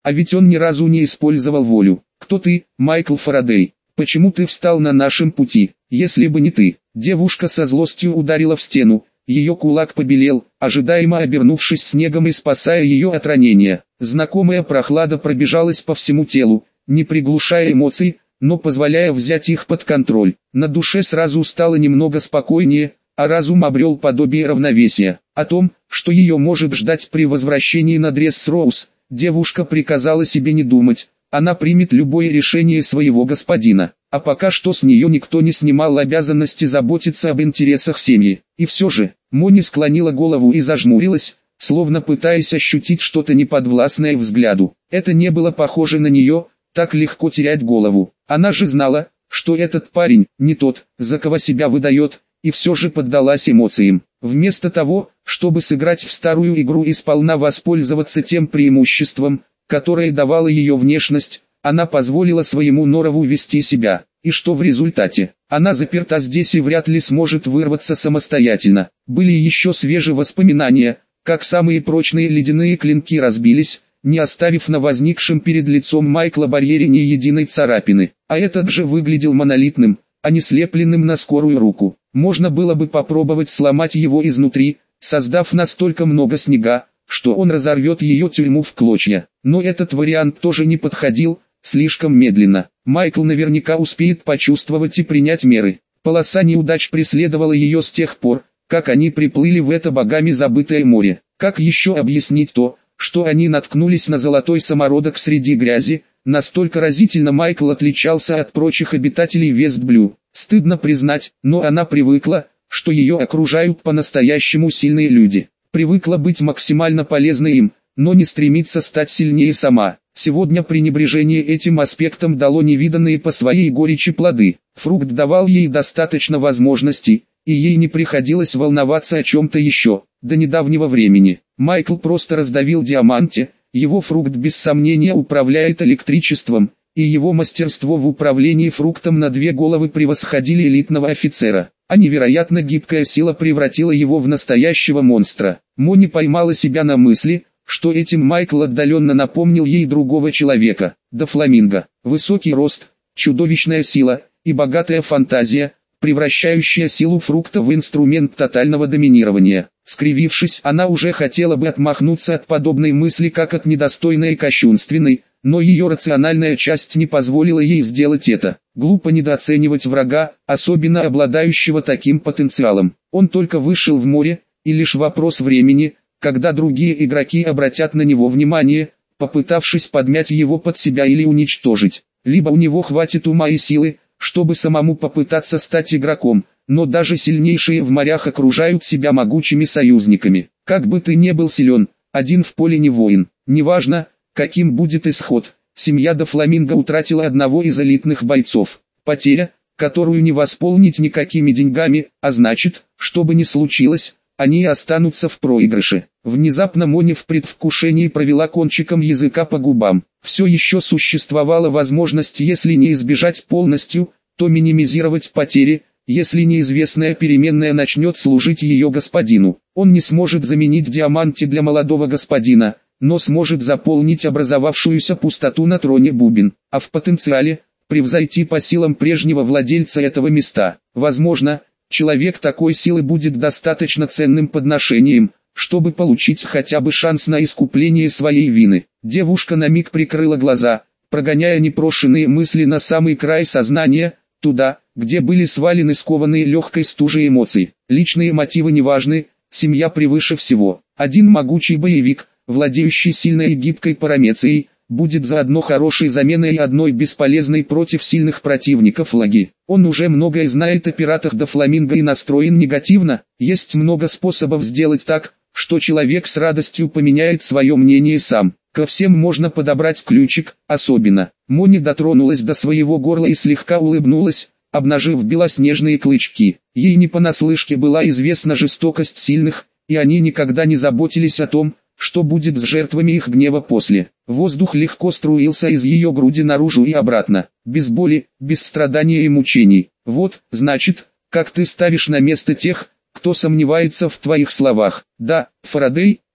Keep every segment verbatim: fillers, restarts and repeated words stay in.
А ведь он ни разу не использовал волю. Кто ты, Майкл Фарадей? Почему ты встал на нашем пути? Если бы не ты. Девушка со злостью ударила в стену. Ее кулак побелел, ожидаемо обернувшись снегом и спасая ее от ранения. Знакомая прохлада пробежалась по всему телу, не приглушая эмоций, но позволяя взять их под контроль. На душе сразу стало немного спокойнее, а разум обрел подобие равновесия. О том, что ее может ждать при возвращении на Дресс-Роуз, девушка приказала себе не думать. Она примет любое решение своего господина. А пока что с нее никто не снимал обязанности заботиться об интересах семьи. И все же, Мони склонила голову и зажмурилась, словно пытаясь ощутить что-то неподвластное взгляду. Это не было похоже на нее, так легко терять голову. Она же знала, что этот парень не тот, за кого себя выдает, и все же поддалась эмоциям. Вместо того, чтобы сыграть в старую игру и сполна воспользоваться тем преимуществом, которое давала ее внешность, она позволила своему норову вести себя. И что в результате? Она заперта здесь и вряд ли сможет вырваться самостоятельно. Были еще свежие воспоминания, как самые прочные ледяные клинки разбились, не оставив на возникшем перед лицом Майкла барьере ни единой царапины. А этот же выглядел монолитным, а не слепленным на скорую руку. Можно было бы попробовать сломать его изнутри, создав настолько много снега, что он разорвет ее тюрьму в клочья. Но этот вариант тоже не подходил, слишком медленно. Майкл наверняка успеет почувствовать и принять меры. Полоса неудач преследовала ее с тех пор, как они приплыли в это богами забытое море. Как еще объяснить то, что они наткнулись на золотой самородок среди грязи? Настолько разительно Майкл отличался от прочих обитателей Вестблю. Стыдно признать, но она привыкла, что ее окружают по-настоящему сильные люди. Привыкла быть максимально полезной им, но не стремится стать сильнее сама. Сегодня пренебрежение этим аспектом дало невиданные по своей горечи плоды. Фрукт давал ей достаточно возможностей, и ей не приходилось волноваться о чем-то еще. До недавнего времени Майкл просто раздавил Диаманте, его фрукт без сомнения управляет электричеством, и его мастерство в управлении фруктом на две головы превосходили элитного офицера. А невероятно гибкая сила превратила его в настоящего монстра. Мони поймала себя на мысли, что этим Майкл отдаленно напомнил ей другого человека, Дофламинго. Высокий рост, чудовищная сила и богатая фантазия, превращающая силу фрукта в инструмент тотального доминирования. Скривившись, она уже хотела бы отмахнуться от подобной мысли как от недостойной и кощунственной, но ее рациональная часть не позволила ей сделать это. Глупо недооценивать врага, особенно обладающего таким потенциалом. Он только вышел в море, и лишь вопрос времени, когда другие игроки обратят на него внимание, попытавшись подмять его под себя или уничтожить. Либо у него хватит ума и силы, чтобы самому попытаться стать игроком, но даже сильнейшие в морях окружают себя могучими союзниками. Как бы ты ни был силен, один в поле не воин. Неважно, каким будет исход, семья Дофламинго утратила одного из элитных бойцов. Потеря, которую не восполнить никакими деньгами, а значит, что бы ни случилось, они останутся в проигрыше. Внезапно Мони в предвкушении провела кончиком языка по губам. Все еще существовала возможность, если не избежать полностью, то минимизировать потери, если неизвестная переменная начнет служить ее господину. Он не сможет заменить Диаманте для молодого господина, но сможет заполнить образовавшуюся пустоту на троне бубен, а в потенциале превзойти по силам прежнего владельца этого места. Возможно, человек такой силы будет достаточно ценным подношением, чтобы получить хотя бы шанс на искупление своей вины. Девушка на миг прикрыла глаза, прогоняя непрошенные мысли на самый край сознания, туда, где были свалены скованные легкой стужей эмоций. Личные мотивы неважны, семья превыше всего. Один могучий боевик, владеющий сильной и гибкой парамецией, будет заодно хорошей заменой и одной бесполезной против сильных противников лаги. Он уже многое знает о пиратах Дофламинго и настроен негативно. Есть много способов сделать так, что человек с радостью поменяет свое мнение сам. Ко всем можно подобрать ключик, особенно. Мони дотронулась до своего горла и слегка улыбнулась, обнажив белоснежные клычки. Ей не понаслышке была известна жестокость сильных, и они никогда не заботились о том, что будет с жертвами их гнева после. Воздух легко струился из ее груди наружу и обратно, без боли, без страдания и мучений. Вот, значит, как ты ставишь на место тех, кто сомневается в твоих словах. Да, Фарадей,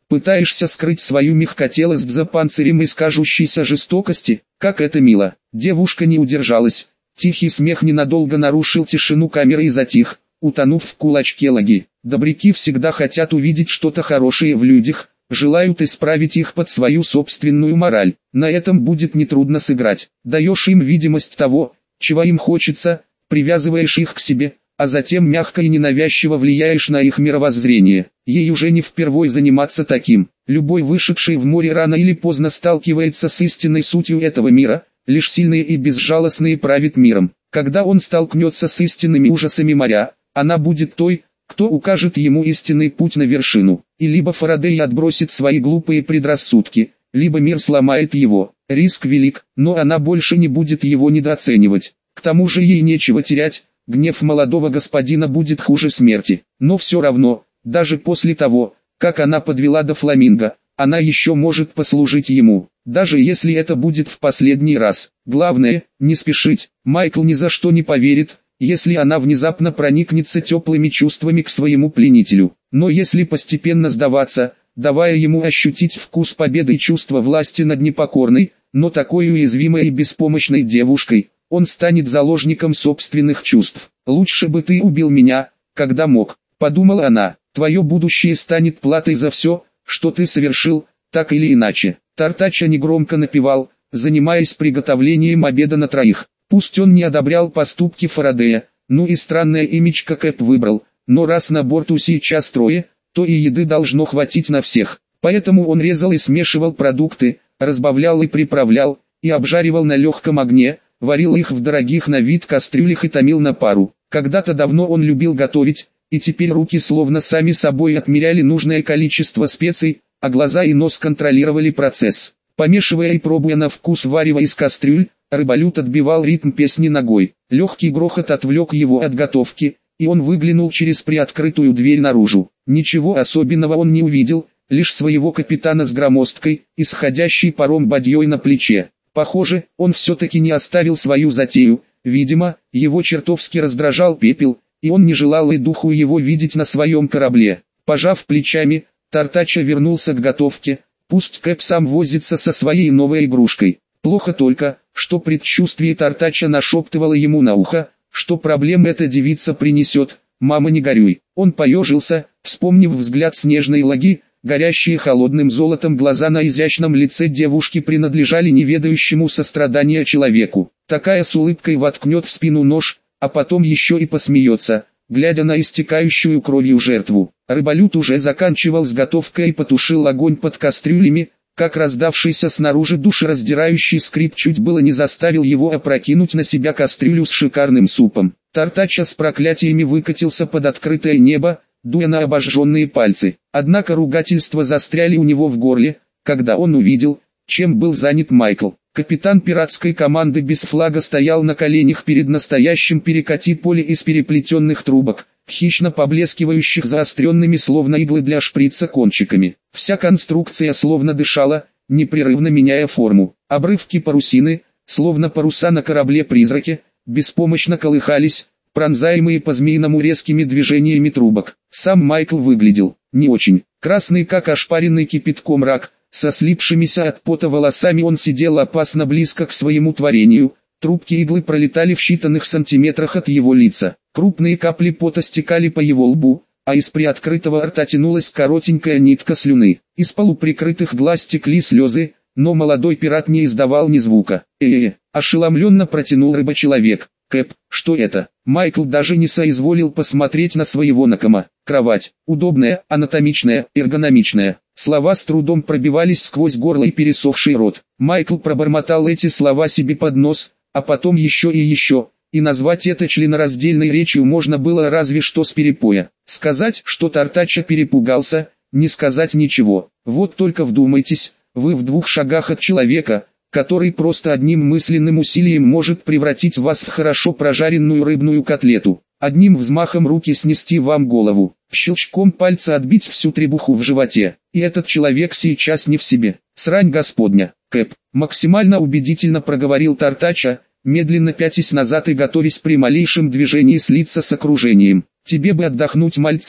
Пытаешься скрыть свою мягкотелость за панцирем из кажущейся жестокости? Как это мило. Девушка не удержалась. Тихий смех ненадолго нарушил тишину камеры и затих, утонув в кулачке Лаги. Добряки всегда хотят увидеть что-то хорошее в людях, желают исправить их под свою собственную мораль. На этом будет нетрудно сыграть. Даешь им видимость того, чего им хочется, привязываешь их к себе, а затем мягко и ненавязчиво влияешь на их мировоззрение. Ей уже не впервой заниматься таким. Любой вышедший в море рано или поздно сталкивается с истинной сутью этого мира. Лишь сильные и безжалостные правят миром. Когда он столкнется с истинными ужасами моря, она будет той, кто укажет ему истинный путь на вершину. И либо Фарадей отбросит свои глупые предрассудки, либо мир сломает его. Риск велик, но она больше не будет его недооценивать. К тому же ей нечего терять, гнев молодого господина будет хуже смерти. Но все равно, даже после того, как она подвела до Фламинго, она еще может послужить ему. Даже если это будет в последний раз. Главное, не спешить. Майкл ни за что не поверит, если она внезапно проникнется теплыми чувствами к своему пленителю. Но если постепенно сдаваться, давая ему ощутить вкус победы и чувство власти над непокорной, но такой уязвимой и беспомощной девушкой, он станет заложником собственных чувств. «Лучше бы ты убил меня, когда мог», — подумала она. «Твое будущее станет платой за все, что ты совершил, так или иначе». Тартача негромко напевал, занимаясь приготовлением обеда на троих. Пусть он не одобрял поступки Фарадея, ну и странное имечко Кэп выбрал, но раз на борту сейчас трое, то и еды должно хватить на всех. Поэтому он резал и смешивал продукты, разбавлял и приправлял, и обжаривал на легком огне, варил их в дорогих на вид кастрюлях и томил на пару. Когда-то давно он любил готовить, и теперь руки словно сами собой отмеряли нужное количество специй, а глаза и нос контролировали процесс. Помешивая и пробуя на вкус варева из кастрюль, рыболют отбивал ритм песни ногой. Легкий грохот отвлек его от готовки, и он выглянул через приоткрытую дверь наружу. Ничего особенного он не увидел, лишь своего капитана с громоздкой, исходящей паром бадьей на плече. Похоже, он все-таки не оставил свою затею, видимо, его чертовски раздражал пепел, и он не желал и духу его видеть на своем корабле. Пожав плечами, Тартача вернулся к готовке, пусть Кэп сам возится со своей новой игрушкой. Плохо только, что предчувствие Тартача нашептывало ему на ухо, что проблем эта девица принесет. «Мама, не горюй». Он поежился, вспомнив взгляд снежной Лаги, горящие холодным золотом глаза на изящном лице девушки принадлежали неведающему сострадания человеку. Такая с улыбкой воткнет в спину нож, а потом еще и посмеется, глядя на истекающую кровью жертву. Рыболют уже заканчивал с готовкой и потушил огонь под кастрюлями, как раздавшийся снаружи душераздирающий скрип чуть было не заставил его опрокинуть на себя кастрюлю с шикарным супом. Тартача с проклятиями выкатился под открытое небо, дуя на обожженные пальцы. Однако ругательства застряли у него в горле, когда он увидел, чем был занят Майкл. Капитан пиратской команды без флага стоял на коленях перед настоящим перекати-поле из переплетенных трубок, хищно поблескивающих заостренными словно иглы для шприца кончиками. Вся конструкция словно дышала, непрерывно меняя форму. Обрывки парусины, словно паруса на корабле-призраке, беспомощно колыхались, пронзаемые по-змеиному резкими движениями трубок. Сам Майкл выглядел не очень. Красный как ошпаренный кипятком рак, со слипшимися от пота волосами он сидел опасно близко к своему творению. Трубки иглы пролетали в считанных сантиметрах от его лица. Крупные капли пота стекали по его лбу, а из приоткрытого рта тянулась коротенькая нитка слюны. Из полуприкрытых глаз текли слезы, но молодой пират не издавал ни звука. «Э-э-э», ошеломленно протянул рыбочеловек. «Кэп, что это?» Майкл даже не соизволил посмотреть на своего накома. Кровать. Удобная, анатомичная, эргономичная. Слова с трудом пробивались сквозь горло и пересохший рот. Майкл пробормотал эти слова себе под нос, а потом еще и еще, и назвать это членораздельной речью можно было разве что с перепоя. Сказать, что Тартача перепугался, не сказать ничего. Вот только вдумайтесь, вы в двух шагах от человека, который просто одним мысленным усилием может превратить вас в хорошо прожаренную рыбную котлету. Одним взмахом руки снести вам голову, щелчком пальца отбить всю требуху в животе. И этот человек сейчас не в себе. Срань господня. Кэп, максимально убедительно проговорил Тартача, медленно пятясь назад и готовясь при малейшем движении слиться с окружением. Тебе бы отдохнуть, мальца,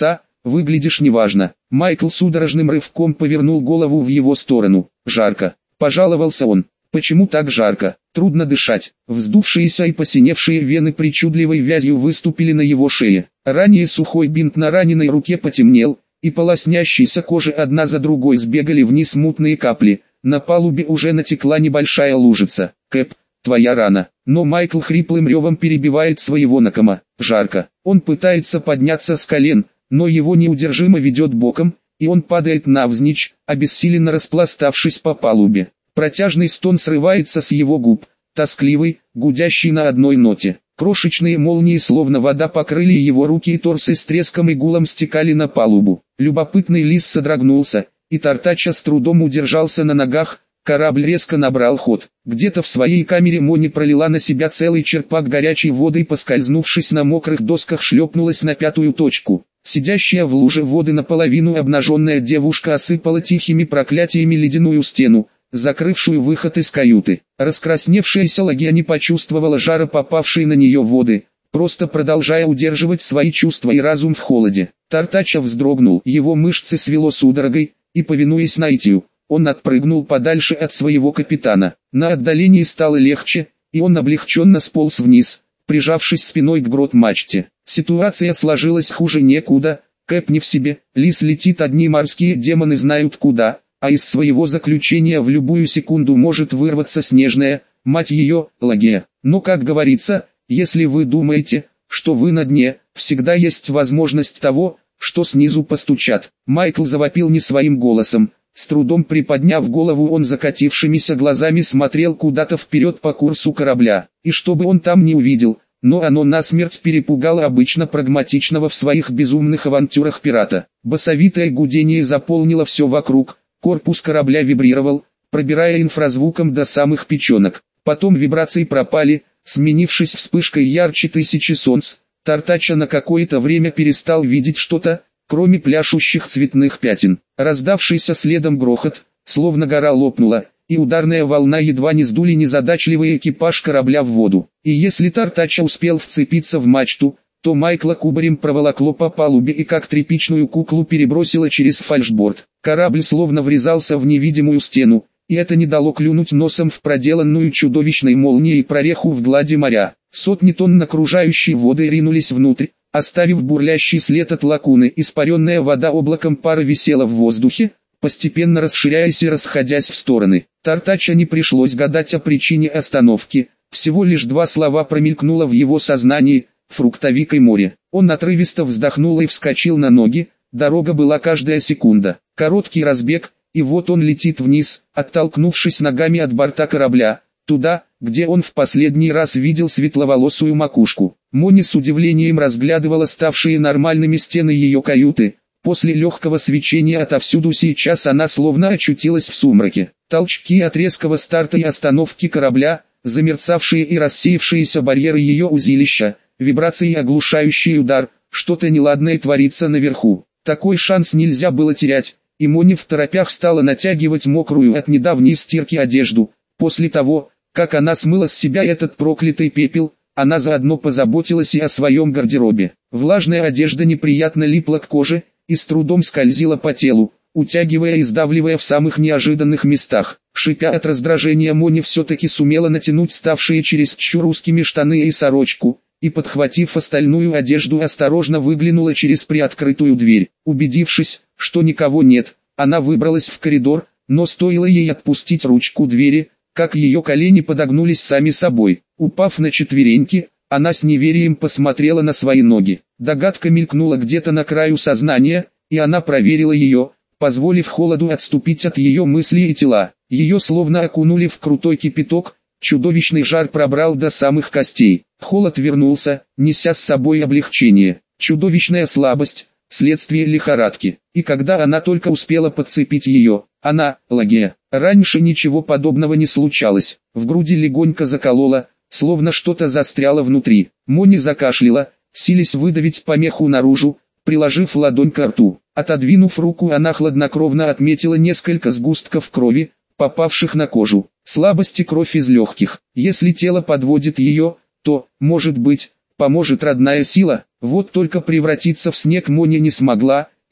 выглядишь неважно». Майкл судорожным рывком повернул голову в его сторону. «Жарко», — пожаловался он. «Почему так жарко? Трудно дышать». Вздувшиеся и посиневшие вены причудливой вязью выступили на его шее. Ранее сухой бинт на раненой руке потемнел, и по лоснящейся коже одна за другой сбегали вниз мутные капли. На палубе уже натекла небольшая лужица. «Кэп, твоя рана». Но Майкл хриплым ревом перебивает своего накома. «Жарко». Он пытается подняться с колен, но его неудержимо ведет боком, и он падает навзничь, обессиленно распластавшись по палубе. Протяжный стон срывается с его губ, тоскливый, гудящий на одной ноте. Крошечные молнии словно вода покрыли его руки и торс и с треском и гулом стекали на палубу. Любопытный лис содрогнулся, и Тартача с трудом удержался на ногах. Корабль резко набрал ход. Где-то в своей камере Мони пролила на себя целый черпак горячей воды и, поскользнувшись на мокрых досках, шлепнулась на пятую точку. Сидящая в луже воды наполовину обнаженная девушка осыпала тихими проклятиями ледяную стену, закрывшую выход из каюты. Раскрасневшаяся Лагия не почувствовала жара попавшей на нее воды, просто продолжая удерживать свои чувства и разум в холоде. Тартача вздрогнул, его мышцы свело судорогой, и, повинуясь наитию, он отпрыгнул подальше от своего капитана. На отдалении стало легче, и он облегченно сполз вниз, прижавшись спиной к грот-мачте. Ситуация сложилась хуже некуда, Кэп не в себе, лис летит, одни морские демоны знают куда, а из своего заключения в любую секунду может вырваться снежная, мать ее, Лагия. Но, как говорится, если вы думаете, что вы на дне, всегда есть возможность того, что снизу постучат. Майкл завопил не своим голосом. С трудом приподняв голову, он закатившимися глазами смотрел куда-то вперед по курсу корабля. И что бы он там не увидел, но оно насмерть перепугало обычно прагматичного в своих безумных авантюрах пирата. Басовитое гудение заполнило все вокруг. Корпус корабля вибрировал, пробирая инфразвуком до самых печенок. Потом вибрации пропали, сменившись вспышкой ярче тысячи солнц. Тартача на какое-то время перестал видеть что-то, кроме пляшущих цветных пятен. Раздавшийся следом грохот, словно гора лопнула, и ударная волна едва не сдули незадачливый экипаж корабля в воду. И если Тартача успел вцепиться в мачту, то Майкла кубарем проволокло по палубе и как тряпичную куклу перебросило через фальшборд. Корабль словно врезался в невидимую стену, и это не дало клюнуть носом в проделанную чудовищной молнией прореху в глади моря. Сотни тонн окружающей воды ринулись внутрь, оставив бурлящий след от лагуны. Испаренная вода облаком пара висела в воздухе, постепенно расширяясь и расходясь в стороны. Тартача не пришлось гадать о причине остановки, всего лишь два слова промелькнуло в его сознании: «Фруктовик и море». Он отрывисто вздохнул и вскочил на ноги, дорога была каждая секунда. Короткий разбег, и вот он летит вниз, оттолкнувшись ногами от борта корабля, туда, где он в последний раз видел светловолосую макушку. Мони с удивлением разглядывала ставшие нормальными стены ее каюты. После легкого свечения отовсюду сейчас она словно очутилась в сумраке. Толчки от резкого старта и остановки корабля, замерцавшие и рассеявшиеся барьеры ее узилища, вибрации и оглушающий удар, что-то неладное творится наверху. Такой шанс нельзя было терять, и Мони второпях стала натягивать мокрую от недавней стирки одежду. После того, как она смыла с себя этот проклятый пепел, она заодно позаботилась и о своем гардеробе. Влажная одежда неприятно липла к коже и с трудом скользила по телу, утягивая и сдавливая в самых неожиданных местах. Шипя от раздражения, Мони все-таки сумела натянуть ставшие чересчур узкими штаны и сорочку, и, подхватив остальную одежду, осторожно выглянула через приоткрытую дверь. Убедившись, что никого нет, она выбралась в коридор, но стоило ей отпустить ручку двери, как ее колени подогнулись сами собой. Упав на четвереньки, она с неверием посмотрела на свои ноги. Догадка мелькнула где-то на краю сознания, и она проверила ее, позволив холоду отступить от ее мыслей и тела. Ее словно окунули в крутой кипяток, чудовищный жар пробрал до самых костей. Холод вернулся, неся с собой облегчение. Чудовищная слабость, следствие лихорадки. И когда она только успела подцепить ее, она, Лагия, раньше ничего подобного не случалось. В груди легонько заколола, словно что-то застряло внутри. Мони закашляла, силясь выдавить помеху наружу, приложив ладонь к рту. Отодвинув руку, она хладнокровно отметила несколько сгустков крови, попавших на кожу. Слабость и кровь из легких. Если тело подводит ее, то, может быть, поможет родная сила. Вот только превратиться в снег Мони не смогла,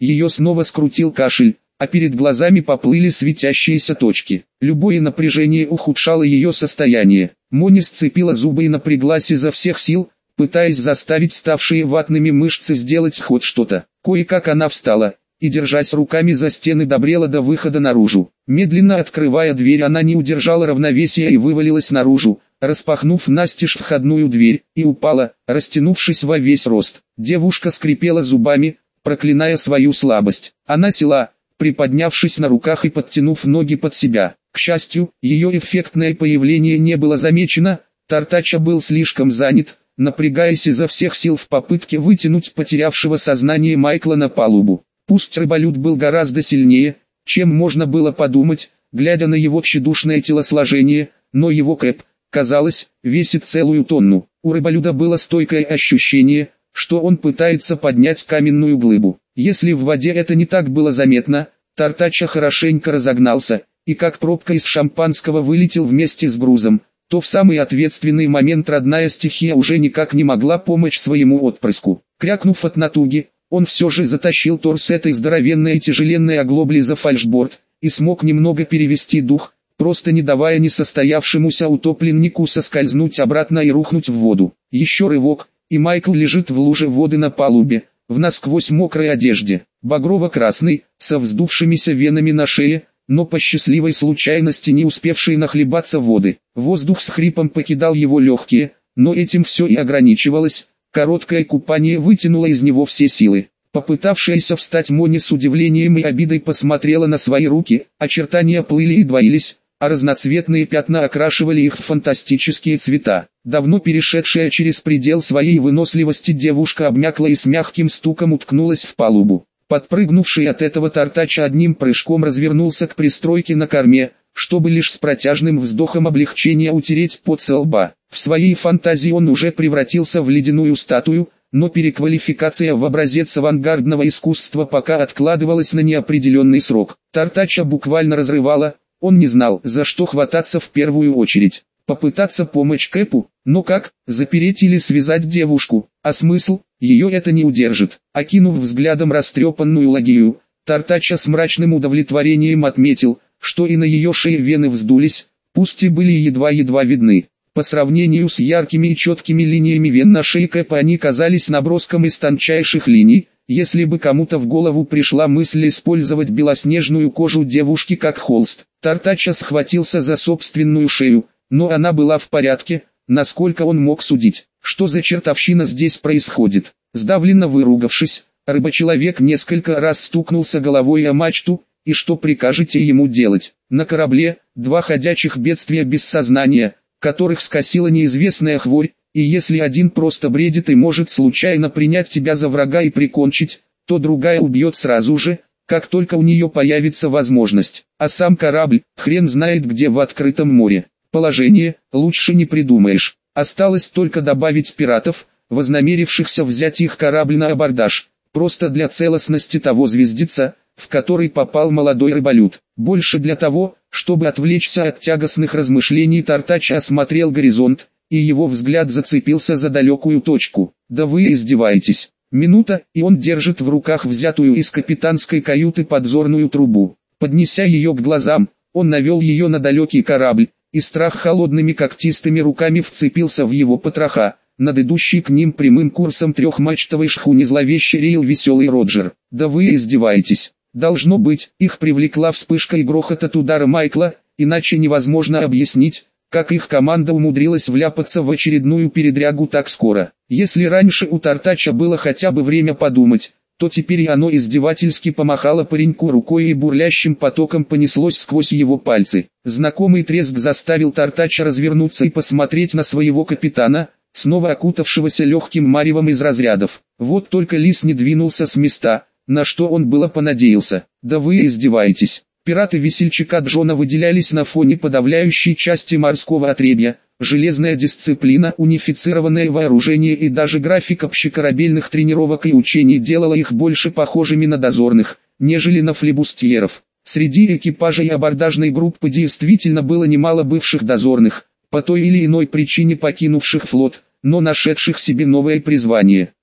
ее снова скрутил кашель, а перед глазами поплыли светящиеся точки. Любое напряжение ухудшало ее состояние. Мони сцепила зубы и напряглась изо всех сил, пытаясь заставить ставшие ватными мышцы сделать хоть что-то. Кое-как она встала, и, держась руками за стены, добрела до выхода наружу. Медленно открывая дверь, она не удержала равновесия и вывалилась наружу, распахнув настежь входную дверь, и упала, растянувшись во весь рост. Девушка скрипела зубами, проклиная свою слабость. Она села, приподнявшись на руках и подтянув ноги под себя. К счастью, ее эффектное появление не было замечено, Тартача был слишком занят, напрягаясь изо всех сил в попытке вытянуть потерявшего сознание Майкла на палубу. Пусть рыболюд был гораздо сильнее, чем можно было подумать, глядя на его тщедушное телосложение, но его кэп, казалось, весит целую тонну. У рыболюда было стойкое ощущение, что он пытается поднять каменную глыбу. Если в воде это не так было заметно, Тартача хорошенько разогнался, и как пробка из шампанского вылетел вместе с грузом, то в самый ответственный момент родная стихия уже никак не могла помочь своему отпрыску. Крякнув от натуги, он все же затащил торс этой здоровенной и тяжеленной оглобли за фальшборд, и смог немного перевести дух, просто не давая несостоявшемуся утопленнику соскользнуть обратно и рухнуть в воду. Еще рывок, и Майкл лежит в луже воды на палубе, в насквозь мокрой одежде, багрово-красный, со вздувшимися венами на шее, но по счастливой случайности не успевший нахлебаться воды. Воздух с хрипом покидал его легкие, но этим все и ограничивалось. Короткое купание вытянуло из него все силы. Попытавшаяся встать Мони с удивлением и обидой посмотрела на свои руки, очертания плыли и двоились, а разноцветные пятна окрашивали их в фантастические цвета. Давно перешедшая через предел своей выносливости девушка обмякла и с мягким стуком уткнулась в палубу. Подпрыгнувший от этого Тартача одним прыжком развернулся к пристройке на корме, чтобы лишь с протяжным вздохом облегчения утереть пот со лба. В своей фантазии он уже превратился в ледяную статую, но переквалификация в образец авангардного искусства пока откладывалась на неопределенный срок. Тартача буквально разрывала, он не знал, за что хвататься в первую очередь. Попытаться помочь Кэпу, но как, запереть или связать девушку, а смысл, ее это не удержит. Окинув взглядом растрепанную лагию, Тартача с мрачным удовлетворением отметил, что и на ее шее вены вздулись, пусть и были едва-едва видны. По сравнению с яркими и четкими линиями вен на шее Кэпа они казались наброском из тончайших линий. Если бы кому-то в голову пришла мысль использовать белоснежную кожу девушки как холст, Тартача схватился за собственную шею, но она была в порядке, насколько он мог судить. Что за чертовщина здесь происходит? Сдавленно выругавшись, рыбочеловек несколько раз стукнулся головой о мачту. И что прикажете ему делать? На корабле два ходячих бедствия без сознания, которых скосила неизвестная хворь, и если один просто бредит и может случайно принять тебя за врага и прикончить, то другая убьет сразу же, как только у нее появится возможность. А сам корабль, хрен знает где в открытом море. Положение, лучше не придумаешь. Осталось только добавить пиратов, вознамерившихся взять их корабль на абордаж, просто для целостности того звездеца, в который попал молодой рыболюд. Больше для того, чтобы отвлечься от тягостных размышлений, Тартача осмотрел горизонт, и его взгляд зацепился за далекую точку. «Да вы издеваетесь!» Минута, и он держит в руках взятую из капитанской каюты подзорную трубу. Поднеся ее к глазам, он навел ее на далекий корабль, и страх холодными когтистыми руками вцепился в его потроха. Над идущей к ним прямым курсом трехмачтовой шхуне зловеще реял веселый Роджер. «Да вы издеваетесь!» Должно быть, их привлекла вспышка и грохот от удара Майкла, иначе невозможно объяснить, как их команда умудрилась вляпаться в очередную передрягу так скоро. Если раньше у Тартача было хотя бы время подумать, то теперь и оно издевательски помахало пареньку рукой и бурлящим потоком понеслось сквозь его пальцы. Знакомый треск заставил Тартача развернуться и посмотреть на своего капитана, снова окутавшегося легким маревом из разрядов. Вот только лис не двинулся с места, на что он было понадеялся. «Да вы издеваетесь!» Пираты весельчака Джона выделялись на фоне подавляющей части морского отребья. Железная дисциплина, унифицированное вооружение и даже график общекорабельных тренировок и учений делала их больше похожими на дозорных, нежели на флибустьеров. Среди экипажа и абордажной группы действительно было немало бывших дозорных, по той или иной причине покинувших флот, но нашедших себе новое призвание.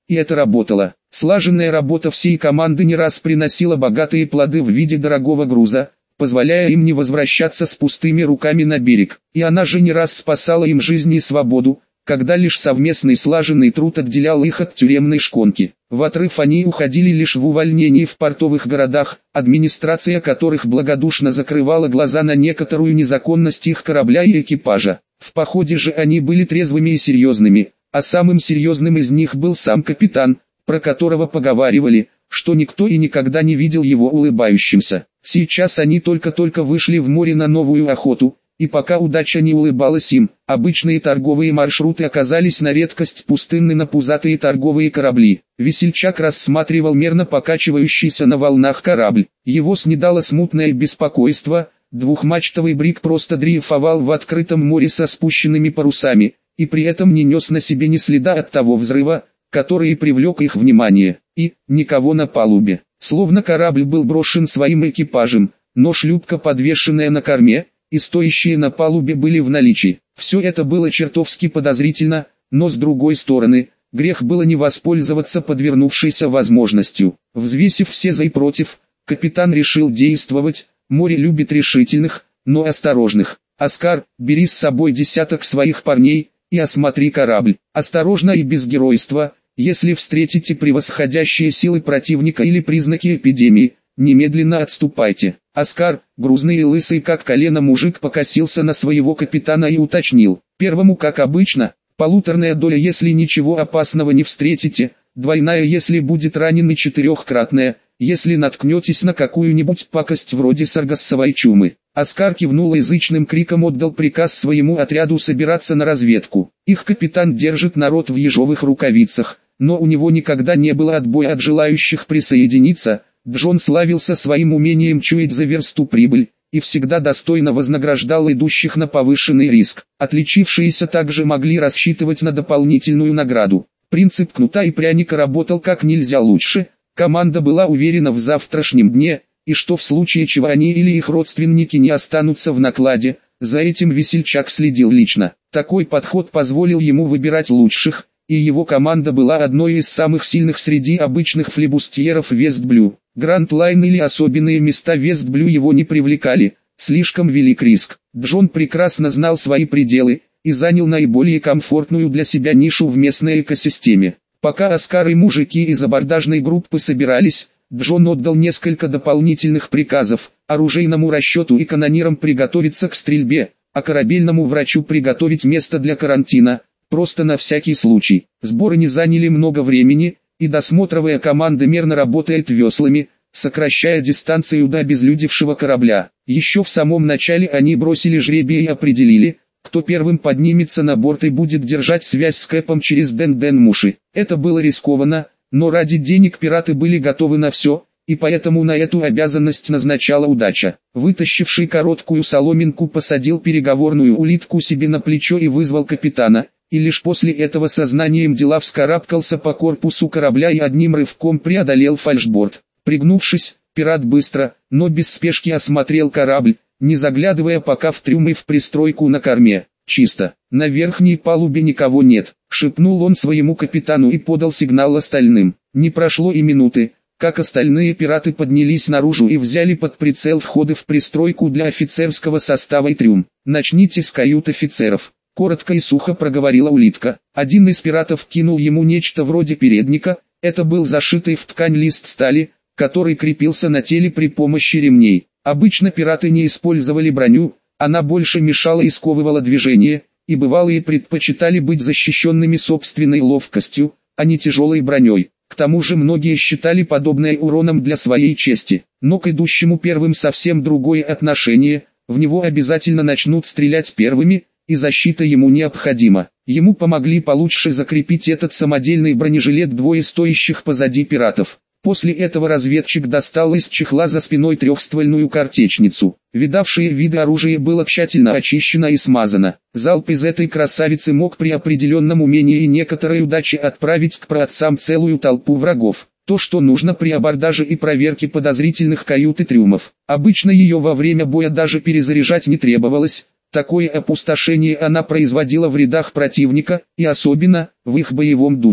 И это работало. Слаженная работа всей команды не раз приносила богатые плоды в виде дорогого груза, позволяя им не возвращаться с пустыми руками на берег. И она же не раз спасала им жизнь и свободу, когда лишь совместный слаженный труд отделял их от тюремной шконки. В отрыв они уходили лишь в увольнении в портовых городах, администрация которых благодушно закрывала глаза на некоторую незаконность их корабля и экипажа. В походе же они были трезвыми и серьезными, а самым серьезным из них был сам капитан, про которого поговаривали, что никто и никогда не видел его улыбающимся. Сейчас они только-только вышли в море на новую охоту, и пока удача не улыбалась им, обычные торговые маршруты оказались на редкость пустынны на пузатые торговые корабли. Весельчак рассматривал мерно покачивающийся на волнах корабль. Его снедало смутное беспокойство, двухмачтовый бриг просто дрейфовал в открытом море со спущенными парусами, и при этом не нес на себе ни следа от того взрыва, который привлек их внимание, и никого на палубе. Словно корабль был брошен своим экипажем, но шлюпка, подвешенная на корме, и стоящие на палубе были в наличии. Все это было чертовски подозрительно, но с другой стороны, грех было не воспользоваться подвернувшейся возможностью. Взвесив все за и против, капитан решил действовать. Море любит решительных, но осторожных. «Оскар, бери с собой десяток своих парней и осмотри корабль. Осторожно и без геройства. Если встретите превосходящие силы противника или признаки эпидемии, немедленно отступайте». Оскар, грузный и лысый как колено мужик, покосился на своего капитана и уточнил: «Первому, как обычно, полуторная доля, если ничего опасного не встретите, двойная, если будет ранен, и четырехкратная, если наткнетесь на какую-нибудь пакость вроде саргассовой чумы». Оскар кивнул и язычным криком отдал приказ своему отряду собираться на разведку. Их капитан держит народ в ежовых рукавицах, но у него никогда не было отбоя от желающих присоединиться. Джон славился своим умением чуять за версту прибыль, и всегда достойно вознаграждал идущих на повышенный риск. Отличившиеся также могли рассчитывать на дополнительную награду. Принцип кнута и пряника работал как нельзя лучше. Команда была уверена в завтрашнем дне, и что в случае чего они или их родственники не останутся в накладе. За этим Весельчак следил лично. Такой подход позволил ему выбирать лучших, и его команда была одной из самых сильных среди обычных флибустьеров Вестблю. Гранд Лайн или особенные места Вестблю его не привлекали, слишком велик риск. Джон прекрасно знал свои пределы и занял наиболее комфортную для себя нишу в местной экосистеме. Пока Оскар и мужики из абордажной группы собирались, Джон отдал несколько дополнительных приказов: оружейному расчету и канонирам приготовиться к стрельбе, а корабельному врачу приготовить место для карантина, просто на всякий случай. Сборы не заняли много времени, и досмотровая команда мерно работает веслами, сокращая дистанцию до обезлюдевшего корабля. Еще в самом начале они бросили жребий и определили, кто первым поднимется на борт и будет держать связь с Кэпом через Ден-Ден-Муши. Это было рискованно, но ради денег пираты были готовы на все, и поэтому на эту обязанность назначала удача. Вытащивший короткую соломинку посадил переговорную улитку себе на плечо и вызвал капитана, и лишь после этого сознанием дела вскарабкался по корпусу корабля и одним рывком преодолел фальшборд. Пригнувшись, пират быстро, но без спешки осмотрел корабль, не заглядывая пока в трюм и в пристройку на корме. «Чисто, на верхней палубе никого нет», — шепнул он своему капитану и подал сигнал остальным. Не прошло и минуты, как остальные пираты поднялись наружу и взяли под прицел входы в пристройку для офицерского состава и трюм. «Начните с кают офицеров», — коротко и сухо проговорила улитка. Один из пиратов кинул ему нечто вроде передника. Это был зашитый в ткань лист стали, который крепился на теле при помощи ремней. Обычно пираты не использовали броню, она больше мешала и сковывала движение, и бывалые предпочитали быть защищенными собственной ловкостью, а не тяжелой броней. К тому же многие считали подобное уроном для своей чести. Но к идущему первым совсем другое отношение, в него обязательно начнут стрелять первыми, и защита ему необходима. Ему помогли получше закрепить этот самодельный бронежилет двое стоящих позади пиратов. После этого разведчик достал из чехла за спиной трехствольную картечницу. Видавшее виды оружие было тщательно очищено и смазано. Залп из этой красавицы мог при определенном умении и некоторой удаче отправить к праотцам целую толпу врагов. То, что нужно при абордаже и проверке подозрительных кают и трюмов. Обычно ее во время боя даже перезаряжать не требовалось. Такое опустошение она производила в рядах противника, и особенно, в их боевом духе.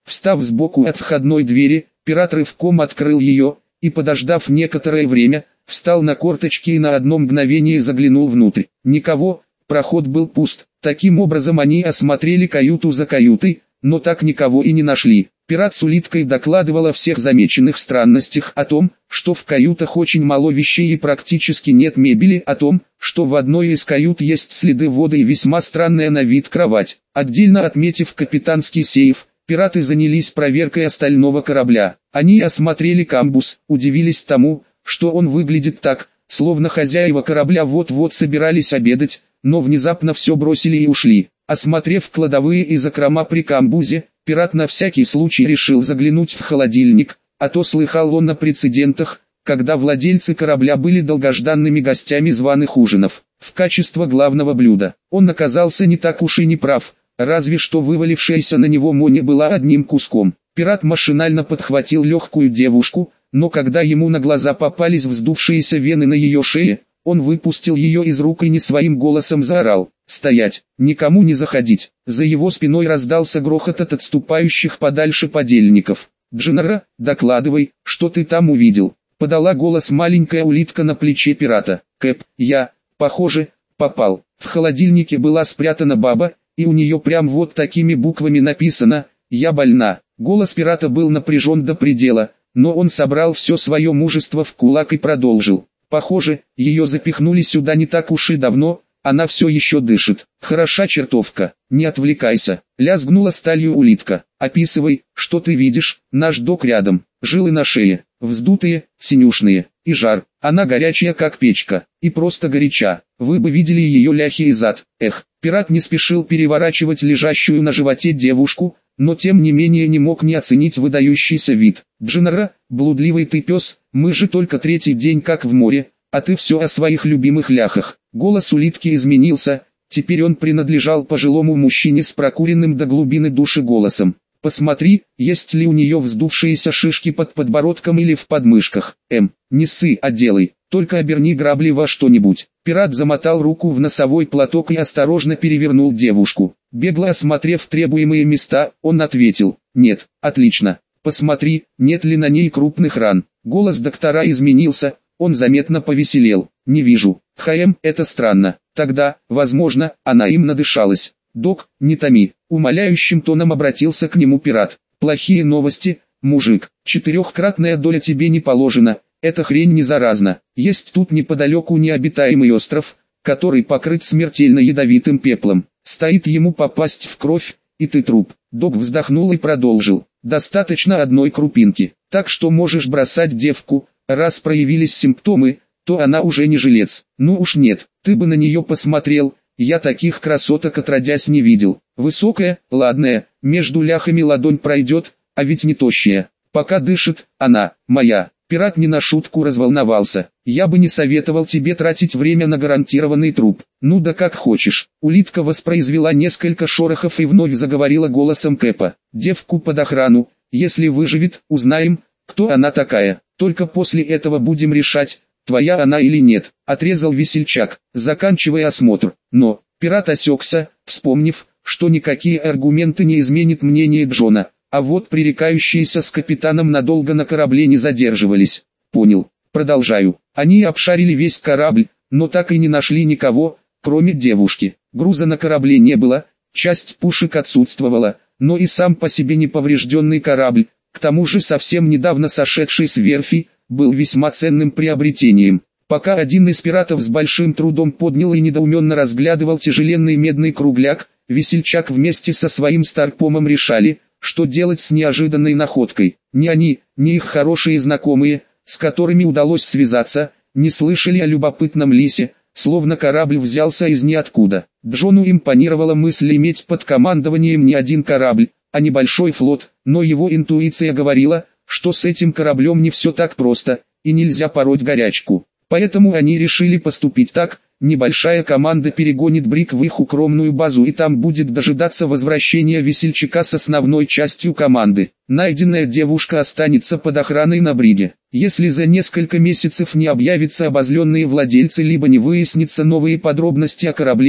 Встав сбоку от входной двери, пират рывком открыл ее, и подождав некоторое время, встал на корточки и на одно мгновение заглянул внутрь. Никого, проход был пуст. Таким образом они осмотрели каюту за каютой, но так никого и не нашли. Пират с улиткой докладывал о всех замеченных странностях, о том, что в каютах очень мало вещей и практически нет мебели, о том, что в одной из кают есть следы воды и весьма странная на вид кровать. Отдельно отметив капитанский сейф, пираты занялись проверкой остального корабля. Они осмотрели камбуз, удивились тому, что он выглядит так, словно хозяева корабля вот-вот собирались обедать, но внезапно все бросили и ушли. Осмотрев кладовые и закрома при камбузе, пират на всякий случай решил заглянуть в холодильник, а то слыхал он о прецедентах, когда владельцы корабля были долгожданными гостями званых ужинов. В качестве главного блюда он оказался не так уж и не прав, разве что вывалившаяся на него моня была одним куском. Пират машинально подхватил легкую девушку, но когда ему на глаза попались вздувшиеся вены на ее шее, он выпустил ее из рук и не своим голосом заорал: «Стоять! Никому не заходить!» За его спиной раздался грохот от отступающих подальше подельников. «Дженнера, докладывай, что ты там увидел?» Подала голос маленькая улитка на плече пирата. «Кэп, я, похоже, попал. В холодильнике была спрятана баба, и у нее прям вот такими буквами написано: «Я больна». Голос пирата был напряжен до предела, но он собрал все свое мужество в кулак и продолжил: «Похоже, ее запихнули сюда не так уж и давно, она все еще дышит. Хороша чертовка, не отвлекайся». Лязгнула сталью улитка. «Описывай, что ты видишь, наш док рядом. Жилы на шее, вздутые, синюшные, и жар. Она горячая как печка, и просто горяча. Вы бы видели ее ляхи и зад». Эх, пират не спешил переворачивать лежащую на животе девушку, но тем не менее не мог не оценить выдающийся вид. «Дженнера, блудливый ты пес, мы же только третий день как в море, а ты все о своих любимых ляхах». Голос улитки изменился, теперь он принадлежал пожилому мужчине с прокуренным до глубины души голосом. «Посмотри, есть ли у нее вздувшиеся шишки под подбородком или в подмышках. Эм, не ссы, а делай, только оберни грабли во что-нибудь». Пират замотал руку в носовой платок и осторожно перевернул девушку. Бегло осмотрев требуемые места, он ответил: «Нет». «Отлично. Посмотри, нет ли на ней крупных ран». Голос доктора изменился, он заметно повеселел. «Не вижу. Хм, это странно. Тогда, возможно, она им надышалась». «Док, не томи», — умоляющим тоном обратился к нему пират. «Плохие новости, мужик. Четырехкратная доля тебе не положена. Эта хрень не заразна. Есть тут неподалеку необитаемый остров, который покрыт смертельно ядовитым пеплом. Стоит ему попасть в кровь, и ты труп». Док вздохнул и продолжил: «Достаточно одной крупинки, так что можешь бросать девку. Раз проявились симптомы, то она уже не жилец». «Ну уж нет, ты бы на нее посмотрел. Я таких красоток отродясь не видел. Высокая, ладная, между ляхами ладонь пройдет, а ведь не тощая. Пока дышит, она, моя». Пират не на шутку разволновался. «Я бы не советовал тебе тратить время на гарантированный труп». «Ну да как хочешь». Улитка воспроизвела несколько шорохов и вновь заговорила голосом Кэпа. «Девку под охрану. Если выживет, узнаем, кто она такая. Только после этого будем решать, твоя она или нет», — отрезал весельчак, заканчивая осмотр. Но пират осекся, вспомнив, что никакие аргументы не изменят мнение Джона, а вот пререкающиеся с капитаном надолго на корабле не задерживались. «Понял, продолжаю. Они обшарили весь корабль, но так и не нашли никого, кроме девушки. Груза на корабле не было, часть пушек отсутствовала, но и сам по себе неповрежденный корабль, к тому же совсем недавно сошедший с верфи, был весьма ценным приобретением». Пока один из пиратов с большим трудом поднял и недоуменно разглядывал тяжеленный медный кругляк, весельчак вместе со своим старпомом решали, что делать с неожиданной находкой. Ни они, ни их хорошие знакомые, с которыми удалось связаться, не слышали о любопытном лисе, словно корабль взялся из ниоткуда. Джону импонировала мысль иметь под командованием не один корабль, а небольшой флот, но его интуиция говорила, что с этим кораблем не все так просто, и нельзя пороть горячку. Поэтому они решили поступить так: небольшая команда перегонит Брик в их укромную базу и там будет дожидаться возвращения весельчака с основной частью команды. Найденная девушка останется под охраной на Бриге. Если за несколько месяцев не объявятся обозленные владельцы либо не выяснится новые подробности о корабле,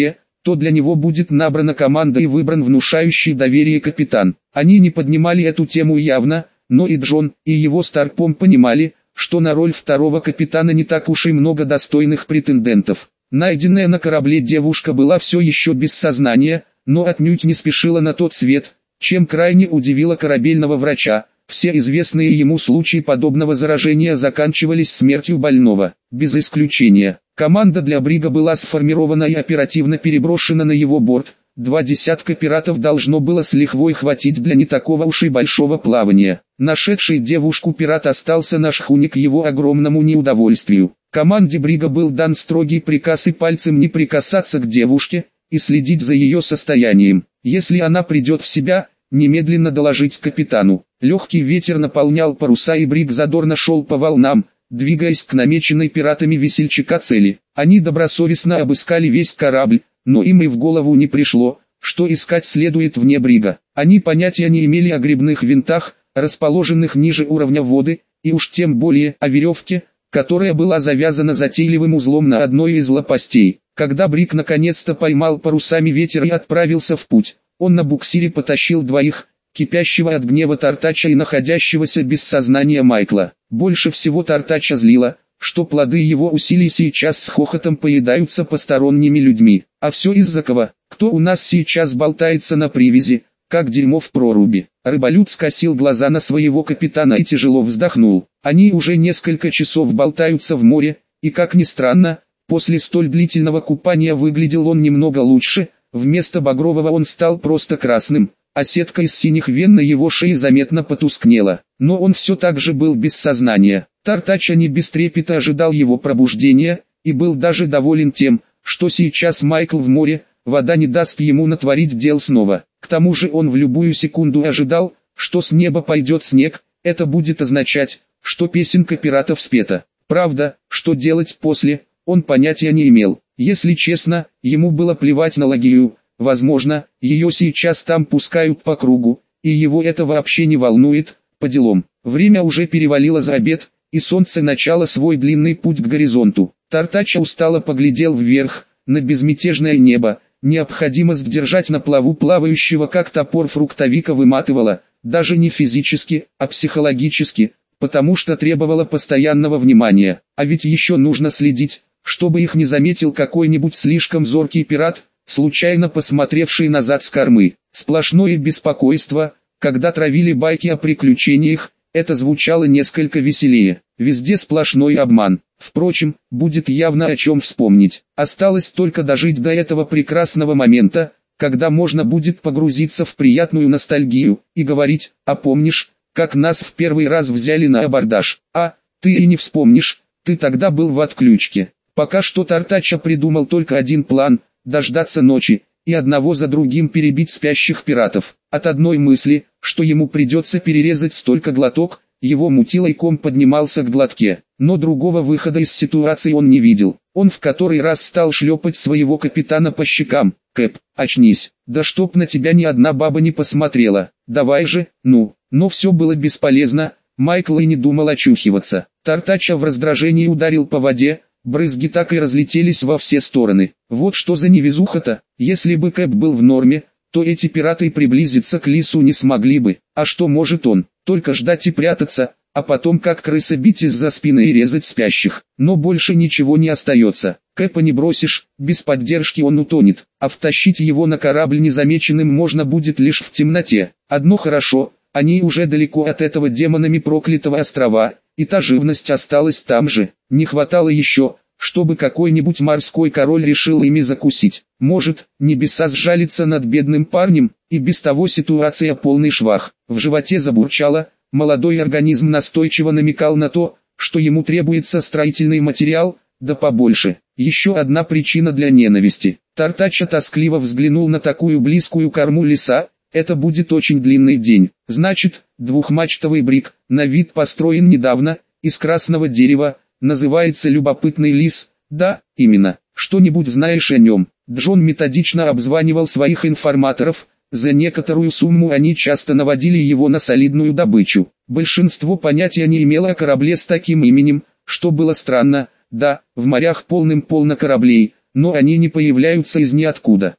то для него будет набрана команда и выбран внушающий доверие капитан. Они не поднимали эту тему явно, но и Джон, и его Старпом понимали, что на роль второго капитана не так уж и много достойных претендентов. Найденная на корабле девушка была все еще без сознания, но отнюдь не спешила на тот свет, чем крайне удивило корабельного врача. Все известные ему случаи подобного заражения заканчивались смертью больного. Без исключения, команда для Брига была сформирована и оперативно переброшена на его борт. Два десятка пиратов должно было с лихвой хватить для не такого уж и большого плавания. Нашедший девушку пират остался на шхуне к его огромному неудовольствию. Команде Брига был дан строгий приказ и пальцем не прикасаться к девушке, и следить за ее состоянием. Если она придет в себя, немедленно доложить капитану. Легкий ветер наполнял паруса, и Бриг задорно шел по волнам, двигаясь к намеченной пиратами весельчака цели. Они добросовестно обыскали весь корабль, но им и в голову не пришло, что искать следует вне Брига. Они понятия не имели о гребных винтах, расположенных ниже уровня воды, и уж тем более о веревке, которая была завязана затейливым узлом на одной из лопастей. Когда Бриг наконец-то поймал парусами ветер и отправился в путь, он на буксире потащил двоих, кипящего от гнева Тартача и находящегося без сознания Майкла. Больше всего Тартача злило, что плоды его усилий сейчас с хохотом поедаются посторонними людьми. А все из-за кого? Кто у нас сейчас болтается на привязи, как дерьмо в проруби? Рыболюд скосил глаза на своего капитана и тяжело вздохнул. Они уже несколько часов болтаются в море, и как ни странно, после столь длительного купания выглядел он немного лучше. Вместо багрового он стал просто красным, а сетка из синих вен на его шее заметно потускнела. Но он все так же был без сознания. Тартача не без трепета ожидал его пробуждения, и был даже доволен тем, что сейчас Майкл в море, вода не даст ему натворить дел снова. К тому же он в любую секунду ожидал, что с неба пойдет снег, это будет означать, что песенка пиратов спета. Правда, что делать после, он понятия не имел. Если честно, ему было плевать на Лагию, возможно, ее сейчас там пускают по кругу, и его это вообще не волнует, по делам. Время уже перевалило за обед, и солнце начало свой длинный путь к горизонту. Тартача устало поглядел вверх, на безмятежное небо. Необходимость держать на плаву плавающего как топор фруктовика выматывала, даже не физически, а психологически, потому что требовала постоянного внимания. А ведь еще нужно следить, чтобы их не заметил какой-нибудь слишком зоркий пират, случайно посмотревший назад с кормы. Сплошное беспокойство. Когда травили байки о приключениях, это звучало несколько веселее. Везде сплошной обман. Впрочем, будет явно о чем вспомнить. Осталось только дожить до этого прекрасного момента, когда можно будет погрузиться в приятную ностальгию и говорить: «А помнишь, как нас в первый раз взяли на абордаж?» А, ты и не вспомнишь, ты тогда был в отключке. Пока что Тартача придумал только один план – дождаться ночи, и одного за другим перебить спящих пиратов. От одной мысли, что ему придется перерезать столько глоток, его мутилой ком поднимался к глотке. Но другого выхода из ситуации он не видел. Он в который раз стал шлепать своего капитана по щекам. «Кэп, очнись, да чтоб на тебя ни одна баба не посмотрела, давай же, ну». Но все было бесполезно, Майкл и не думал очухиваться. Тартача в раздражении ударил по воде, брызги так и разлетелись во все стороны. Вот что за невезуха-то, если бы Кэп был в норме, то эти пираты приблизиться к Лису не смогли бы. А что может он? Только ждать и прятаться, а потом как крыса бить из-за спины и резать спящих. Но больше ничего не остается. Кэпа не бросишь, без поддержки он утонет, а втащить его на корабль незамеченным можно будет лишь в темноте. Одно хорошо, они уже далеко от этого демонами проклятого острова, и та живность осталась там же. Не хватало еще, чтобы какой-нибудь морской король решил ими закусить. Может, небеса сжалятся над бедным парнем, и без того ситуация полный швах. В животе забурчало, молодой организм настойчиво намекал на то, что ему требуется строительный материал, да побольше. Еще одна причина для ненависти. Тартача тоскливо взглянул на такую близкую корму леса. Это будет очень длинный день. Значит, двухмачтовый бриг, на вид построен недавно, из красного дерева, называется «Любопытный лис». Да, именно. Что-нибудь знаешь о нем? Джон методично обзванивал своих информаторов. За некоторую сумму они часто наводили его на солидную добычу. Большинство понятия не имело о корабле с таким именем, что было странно. Да, в морях полным-полно кораблей, но они не появляются из ниоткуда.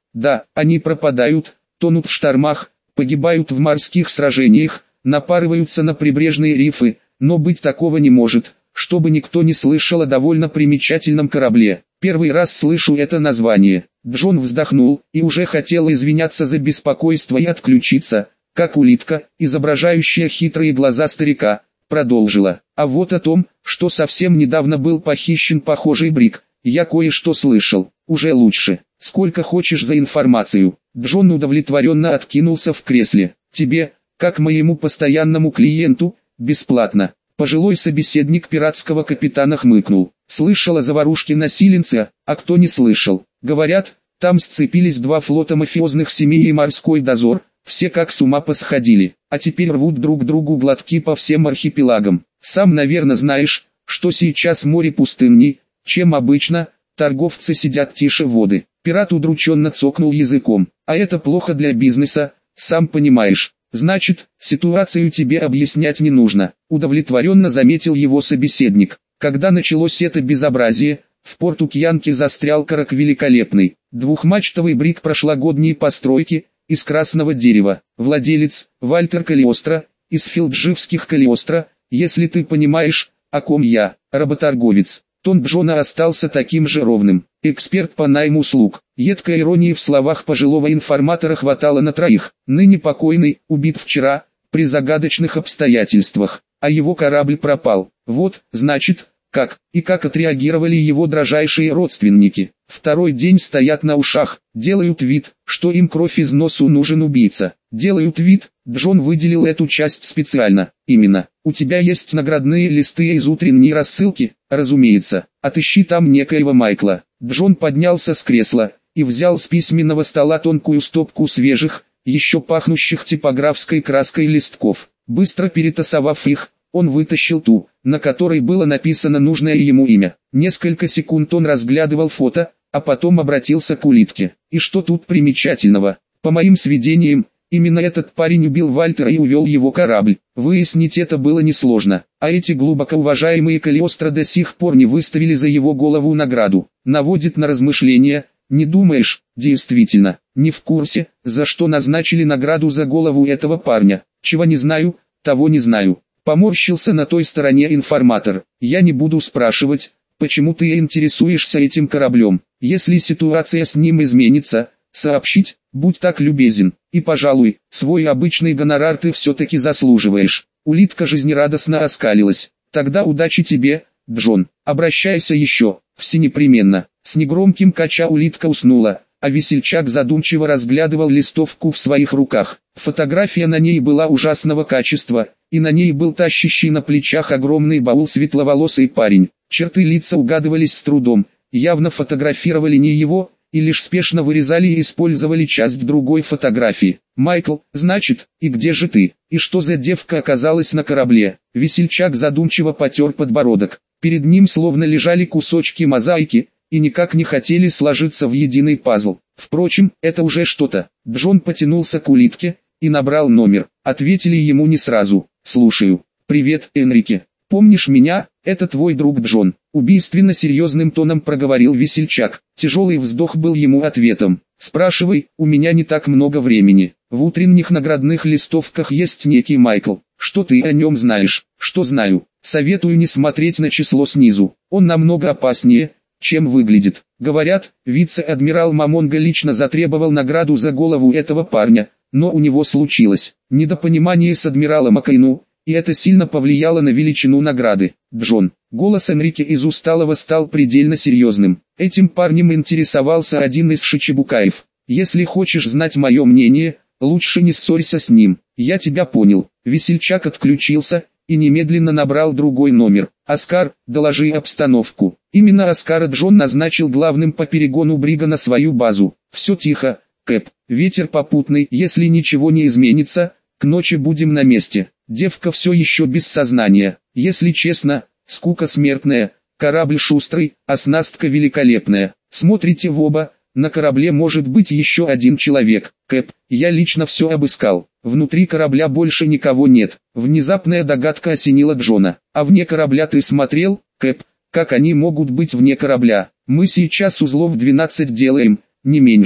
Да, они пропадают, тонут в штормах, погибают в морских сражениях, напарываются на прибрежные рифы, но быть такого не может, чтобы никто не слышал о довольно примечательном корабле. Первый раз слышу это название. Джон вздохнул и уже хотел извиняться за беспокойство и отключиться, как улитка, изображающая хитрые глаза старика, продолжила. А вот о том, что совсем недавно был похищен похожий бриг, я кое-что слышал. Уже лучше. Сколько хочешь за информацию? Джон удовлетворенно откинулся в кресле. Тебе, как моему постоянному клиенту, бесплатно. Пожилой собеседник пиратского капитана хмыкнул. Слышал о заварушке на Силенце, а кто не слышал? Говорят, там сцепились два флота мафиозных семей и морской дозор, все как с ума посходили, а теперь рвут друг другу глотки по всем архипелагам. Сам, наверное, знаешь, что сейчас море пустынней, чем обычно, торговцы сидят тише воды. Пират удрученно цокнул языком. А это плохо для бизнеса, сам понимаешь. Значит, ситуацию тебе объяснять не нужно, удовлетворенно заметил его собеседник. Когда началось это безобразие, в порту Кьянки застрял карак великолепный, двухмачтовый бриг прошлогодней постройки, из красного дерева. Владелец, Вальтер Калиостро, из филдживских Калиостро, если ты понимаешь, о ком я, работорговец. Тон Джона остался таким же ровным. Эксперт по найму слуг. Едкой иронии в словах пожилого информатора хватало на троих. Ныне покойный, убит вчера, при загадочных обстоятельствах, а его корабль пропал. Вот, значит, как, и как отреагировали его дрожайшие родственники. Второй день стоят на ушах, делают вид, что им кровь из носу нужен убийца. Делают вид, Джон выделил эту часть специально. Именно, у тебя есть наградные листы из утренней рассылки, разумеется, отыщи там некоего Майкла. Джон поднялся с кресла и взял с письменного стола тонкую стопку свежих, еще пахнущих типографской краской листков. Быстро перетасовав их, он вытащил ту, на которой было написано нужное ему имя. Несколько секунд он разглядывал фото, а потом обратился к улитке. И что тут примечательного? По моим сведениям, именно этот парень убил Вальтера и увел его корабль. Выяснить это было несложно, а эти глубоко уважаемые Калиостро до сих пор не выставили за его голову награду. Наводит на размышления, не думаешь? Действительно, не в курсе, за что назначили награду за голову этого парня. Чего не знаю, того не знаю. Поморщился на той стороне информатор. Я не буду спрашивать, почему ты интересуешься этим кораблем. Если ситуация с ним изменится, сообщить, будь так любезен. И, пожалуй, свой обычный гонорар ты все-таки заслуживаешь. Улитка жизнерадостно оскалилась. Тогда удачи тебе, Джон. Обращайся еще, все непременно. С негромким кача улитка уснула, а весельчак задумчиво разглядывал листовку в своих руках. Фотография на ней была ужасного качества, и на ней был тащащий на плечах огромный баул светловолосый парень. Черты лица угадывались с трудом, явно фотографировали не его, и лишь спешно вырезали и использовали часть другой фотографии. «Майкл, значит, и где же ты? И что за девка оказалась на корабле?» Весельчак задумчиво потер подбородок. Перед ним словно лежали кусочки мозаики, и никак не хотели сложиться в единый пазл. Впрочем, это уже что-то. Джон потянулся к улитке и набрал номер. Ответили ему не сразу. «Слушаю. Привет, Энрике. Помнишь меня? Это твой друг Джон». Убийственно серьезным тоном проговорил весельчак. Тяжелый вздох был ему ответом. «Спрашивай, у меня не так много времени. В утренних наградных листовках есть некий Майкл. Что ты о нем знаешь?» «Что знаю? Советую не смотреть на число снизу. Он намного опаснее, чем выглядит. Говорят, вице-адмирал Мамонга лично затребовал награду за голову этого парня, но у него случилось недопонимание с адмиралом Акайну, и это сильно повлияло на величину награды. Джон». Голос Энрике из усталого стал предельно серьезным. Этим парнем интересовался один из шичибукаев. «Если хочешь знать мое мнение, лучше не ссорься с ним». «Я тебя понял». Весельчак отключился и немедленно набрал другой номер. «Оскар, доложи обстановку». Именно Оскара Джон назначил главным по перегону брига на свою базу. «Все тихо, Кэп. Ветер попутный. Если ничего не изменится, к ночи будем на месте. Девка все еще без сознания. Если честно, скука смертная. Корабль шустрый, оснастка великолепная. Смотрите в оба, на корабле может быть еще один человек. Кэп, я лично все обыскал. Внутри корабля больше никого нет». Внезапная догадка осенила Джона. «А вне корабля ты смотрел, Кэп? Как они могут быть вне корабля? Мы сейчас узлов двенадцать делаем, не меньше.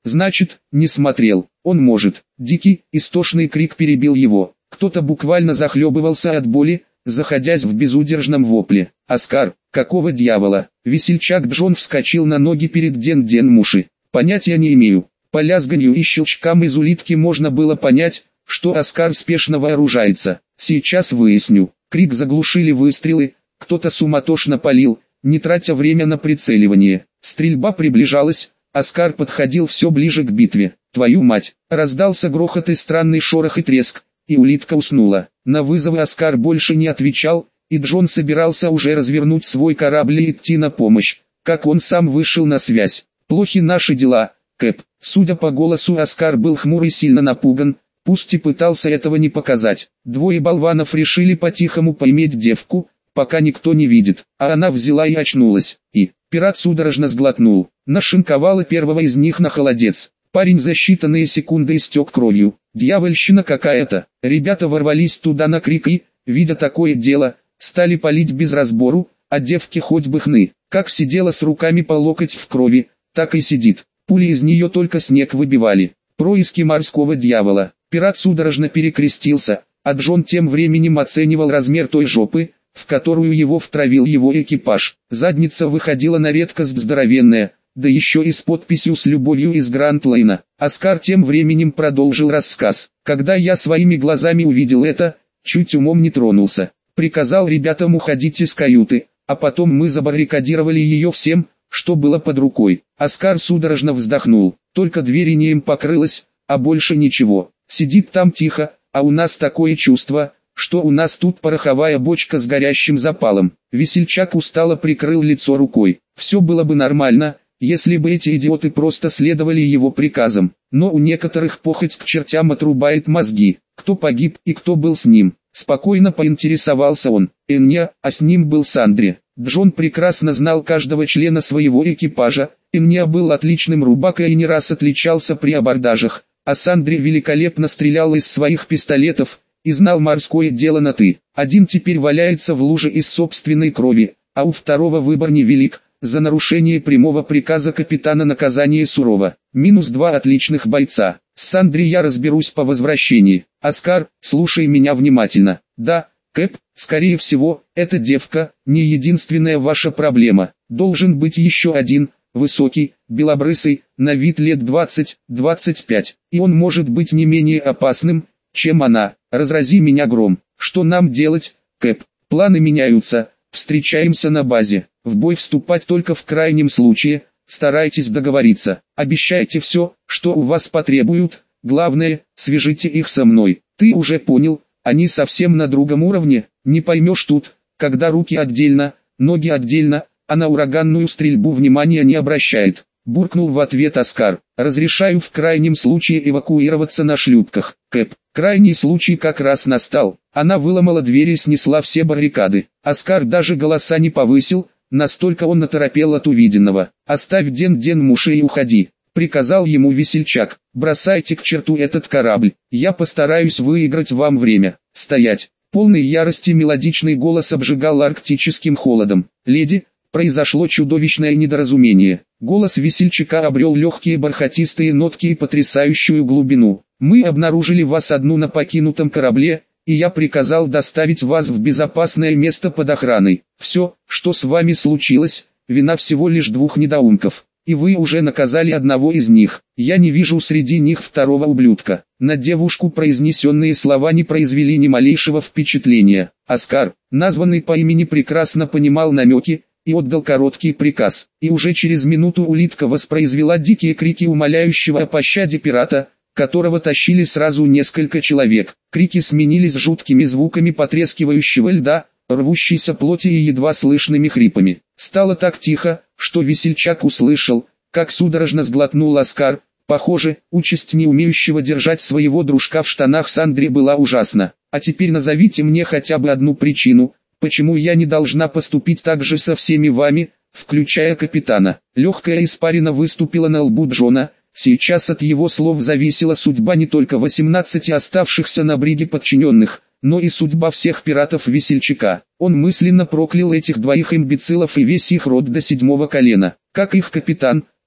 Значит, не смотрел. Он может. Дикий, истошный крик перебил его. Кто-то буквально захлебывался от боли, заходясь в безудержном вопле. «Оскар, какого дьявола?» Весельчак Джон вскочил на ноги перед Ден-Ден Муши. «Понятия не имею». По лязганью и щелчкам из улитки можно было понять, что Оскар спешно вооружается. «Сейчас выясню». Крик заглушили выстрелы, кто-то суматошно палил, не тратя время на прицеливание. Стрельба приближалась, Оскар подходил все ближе к битве. «Твою мать!» Раздался грохот и странный шорох и треск, и улитка уснула. На вызовы Оскар больше не отвечал, и Джон собирался уже развернуть свой корабль и идти на помощь, как он сам вышел на связь. «Плохи наши дела, Кэп». Судя по голосу, Оскар был хмур и сильно напуган, пусть и пытался этого не показать. Двое болванов решили по-тихому поиметь девку, пока никто не видит, а она взяла и очнулась. И пират судорожно сглотнул, нашинковала первого из них на холодец. Парень за считанные секунды истек кровью. Дьявольщина какая-то. Ребята ворвались туда на крик и, видя такое дело, стали палить без разбору, а девке хоть бы хны. Как сидела с руками по локоть в крови, так и сидит. Пули из нее только снег выбивали. Происки морского дьявола. Пират судорожно перекрестился, а Джон тем временем оценивал размер той жопы, в которую его втравил его экипаж. Задница выходила на редкость здоровенная, да еще и с подписью «С любовью» из Гранд-Лейна. Оскар тем временем продолжил рассказ. «Когда я своими глазами увидел это, чуть умом не тронулся. Приказал ребятам уходить из каюты, а потом мы забаррикадировали ее всем, что было под рукой». Оскар судорожно вздохнул. Только дверь инеем покрылась, а больше ничего. Сидит там тихо, а у нас такое чувство, что у нас тут пороховая бочка с горящим запалом. Весельчак устало прикрыл лицо рукой. Все было бы нормально, если бы эти идиоты просто следовали его приказам. Но у некоторых похоть к чертям отрубает мозги. Кто погиб и кто был с ним? Спокойно поинтересовался он. Энья, а с ним был Сандри. Джон прекрасно знал каждого члена своего экипажа. Энья был отличным рубакой и не раз отличался при абордажах, а Сандри великолепно стрелял из своих пистолетов и знал морское дело на «ты». Один теперь валяется в луже из собственной крови, а у второго выбор невелик. За нарушение прямого приказа капитана наказание сурово. Минус два отличных бойца. С Сандри я разберусь по возвращении. Оскар, слушай меня внимательно. Да, Кэп, скорее всего, эта девка не единственная ваша проблема. Должен быть еще один, высокий, белобрысый, на вид лет двадцать-двадцать пять. И он может быть не менее опасным, чем она. Разрази меня гром. Что нам делать, Кэп? Планы меняются. Встречаемся на базе. В бой вступать только в крайнем случае. Старайтесь договориться. Обещайте все, что у вас потребуют. Главное, свяжите их со мной. Ты уже понял, они совсем на другом уровне. Не поймешь тут, когда руки отдельно, ноги отдельно, а на ураганную стрельбу внимания не обращает. Буркнул в ответ Оскар. Разрешаю в крайнем случае эвакуироваться на шлюпках. Кэп, крайний случай как раз настал. Она выломала двери и снесла все баррикады. Оскар даже голоса не повысил, настолько он оторопел от увиденного. «Оставь Ден-Ден Муши и уходи», — приказал ему Весельчак. «Бросайте к черту этот корабль, я постараюсь выиграть вам время». «Стоять!» Полный ярости мелодичный голос обжигал арктическим холодом. «Леди, произошло чудовищное недоразумение». Голос Весельчака обрел легкие бархатистые нотки и потрясающую глубину. «Мы обнаружили вас одну на покинутом корабле, и я приказал доставить вас в безопасное место под охраной. Все, что с вами случилось, вина всего лишь двух недоумков, и вы уже наказали одного из них. Я не вижу среди них второго ублюдка». На девушку произнесенные слова не произвели ни малейшего впечатления. Оскар, названный по имени, прекрасно понимал намеки и отдал короткий приказ. И уже через минуту улитка воспроизвела дикие крики умоляющего о пощаде пирата, которого тащили сразу несколько человек. Крики сменились жуткими звуками потрескивающего льда, рвущейся плоти и едва слышными хрипами. Стало так тихо, что Весельчак услышал, как судорожно сглотнул Оскар. Похоже, участь не умеющего держать своего дружка в штанах Сандри была ужасна. А теперь назовите мне хотя бы одну причину, почему я не должна поступить так же со всеми вами, включая капитана. Легкая испарина выступила на лбу Джона. Сейчас от его слов зависела судьба не только восемнадцати оставшихся на бриге подчиненных, но и судьба всех пиратов Весельчака. Он мысленно проклял этих двоих имбецилов и весь их род до седьмого колена. Как их капитан,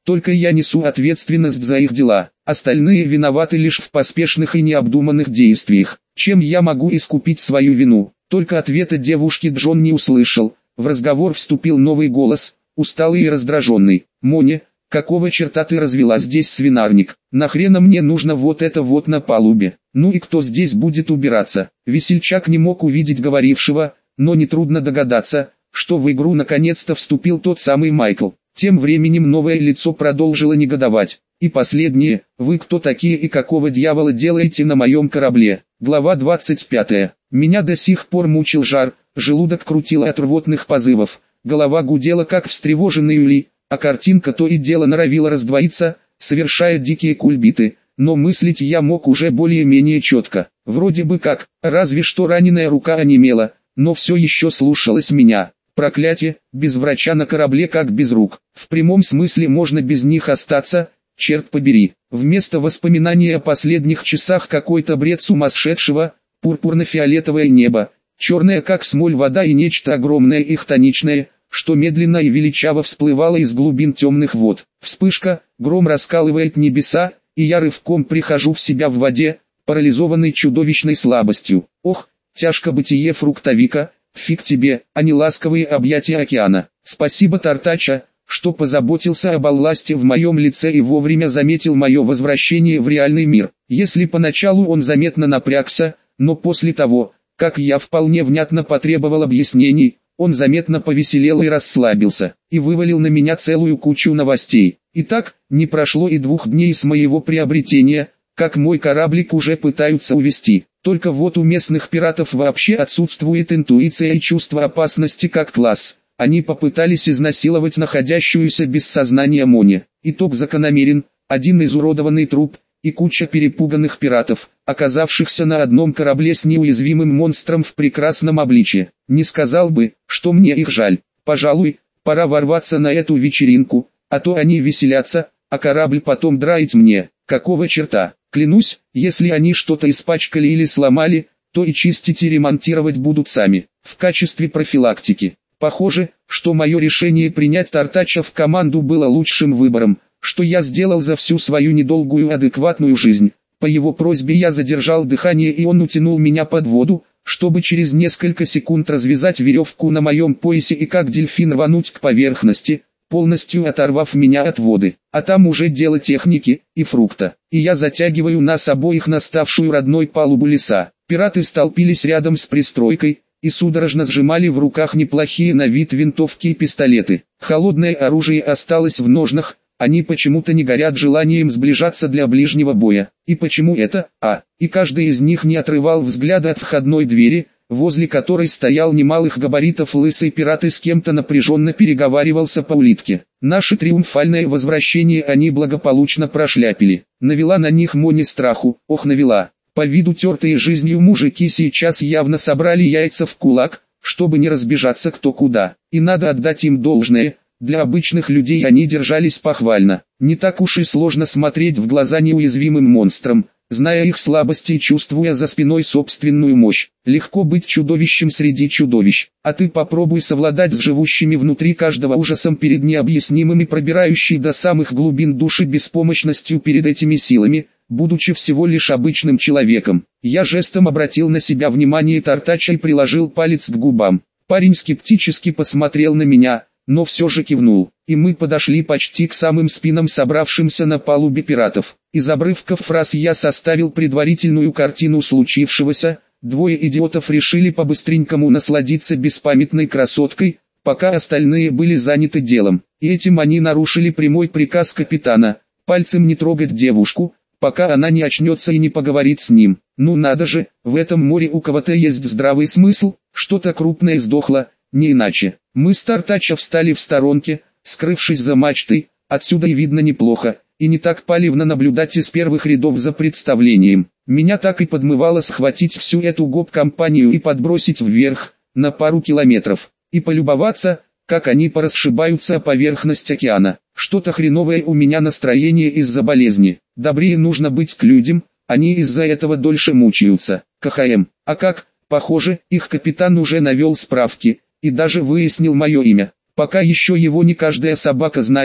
только я несу ответственность за их дела. Остальные виноваты лишь в поспешных и необдуманных действиях. Чем я могу искупить свою вину? Только ответа девушки Джон не услышал. В разговор вступил новый голос, усталый и раздраженный. «Моня, какого черта ты развела здесь свинарник? Нахрена мне нужно вот это вот на палубе? Ну и кто здесь будет убираться?» Весельчак не мог увидеть говорившего, но нетрудно догадаться, что в игру наконец-то вступил тот самый Майкл. Тем временем новое лицо продолжило негодовать. «И последнее, вы кто такие и какого дьявола делаете на моем корабле?» Глава двадцать пятая. Меня до сих пор мучил жар, желудок крутило от рвотных позывов, голова гудела как встревоженный улей, а картинка то и дело норовила раздвоиться, совершая дикие кульбиты, но мыслить я мог уже более-менее четко. Вроде бы как, разве что раненая рука онемела, но все еще слушалась меня. Проклятие, без врача на корабле как без рук. В прямом смысле можно без них остаться, черт побери. Вместо воспоминаний о последних часах какой-то бред сумасшедшего, пурпурно-фиолетовое небо, черное как смоль вода и нечто огромное и хтоничное, что медленно и величаво всплывало из глубин темных вод. Вспышка, гром раскалывает небеса, и я рывком прихожу в себя в воде, парализованный чудовищной слабостью. Ох, тяжко бытие фруктовика, фиг тебе, а не ласковые объятия океана. Спасибо Тартача, что позаботился об Алласте в моем лице и вовремя заметил мое возвращение в реальный мир. Если поначалу он заметно напрягся, но после того, как я вполне внятно потребовал объяснений, он заметно повеселел и расслабился, и вывалил на меня целую кучу новостей. Итак, не прошло и двух дней с моего приобретения, как мой кораблик уже пытаются увести. Только вот у местных пиратов вообще отсутствует интуиция и чувство опасности как класс. Они попытались изнасиловать находящуюся без сознания Мони. Итог закономерен: один изуродованный труп и куча перепуганных пиратов, оказавшихся на одном корабле с неуязвимым монстром в прекрасном обличье. Не сказал бы, что мне их жаль. Пожалуй, пора ворваться на эту вечеринку, а то они веселятся, а корабль потом драить мне. Какого черта? Клянусь, если они что-то испачкали или сломали, то и чистить и ремонтировать будут сами, в качестве профилактики. Похоже, что мое решение принять Тартача в команду было лучшим выбором, что я сделал за всю свою недолгую адекватную жизнь. По его просьбе я задержал дыхание, и он утянул меня под воду, чтобы через несколько секунд развязать веревку на моем поясе и как дельфин рвануть к поверхности, полностью оторвав меня от воды. А там уже дело техники и фрукта. И я затягиваю нас обоих на ставшую родной палубу леса. Пираты столпились рядом с пристройкой и судорожно сжимали в руках неплохие на вид винтовки и пистолеты. Холодное оружие осталось в ножнах, они почему-то не горят желанием сближаться для ближнего боя. И почему это? А, и каждый из них не отрывал взгляда от входной двери, возле которой стоял немалых габаритов лысый пират и с кем-то напряженно переговаривался по улитке. Наше триумфальное возвращение они благополучно прошляпили. Навела на них Мони страху, ох навела. По виду тертые жизнью мужики сейчас явно собрали яйца в кулак, чтобы не разбежаться кто куда. И надо отдать им должное, для обычных людей они держались похвально. Не так уж и сложно смотреть в глаза неуязвимым монстрам, зная их слабости и чувствуя за спиной собственную мощь. Легко быть чудовищем среди чудовищ, а ты попробуй совладать с живущими внутри каждого ужасом перед необъяснимым и пробирающей до самых глубин души беспомощностью перед этими силами, будучи всего лишь обычным человеком. Я жестом обратил на себя внимание Тартача и приложил палец к губам. Парень скептически посмотрел на меня, но все же кивнул, и мы подошли почти к самым спинам собравшимся на палубе пиратов. Из обрывков фраз я составил предварительную картину случившегося. Двое идиотов решили по-быстренькому насладиться беспамятной красоткой, пока остальные были заняты делом. И этим они нарушили прямой приказ капитана: пальцем не трогать девушку, пока она не очнется и не поговорит с ним. Ну надо же, в этом море у кого-то есть здравый смысл, что-то крупное сдохло, не иначе. Мы с Тартача встали в сторонке, скрывшись за мачтой, отсюда и видно неплохо, и не так палевно наблюдать из первых рядов за представлением. Меня так и подмывало схватить всю эту гоп-компанию и подбросить вверх, на пару километров, и полюбоваться, как они порасшибаются о поверхность океана. Что-то хреновое у меня настроение из-за болезни. Добрее нужно быть к людям, они из-за этого дольше мучаются. КХМ. А как? Похоже, их капитан уже навел справки и даже выяснил мое имя. Пока еще его не каждая собака знает,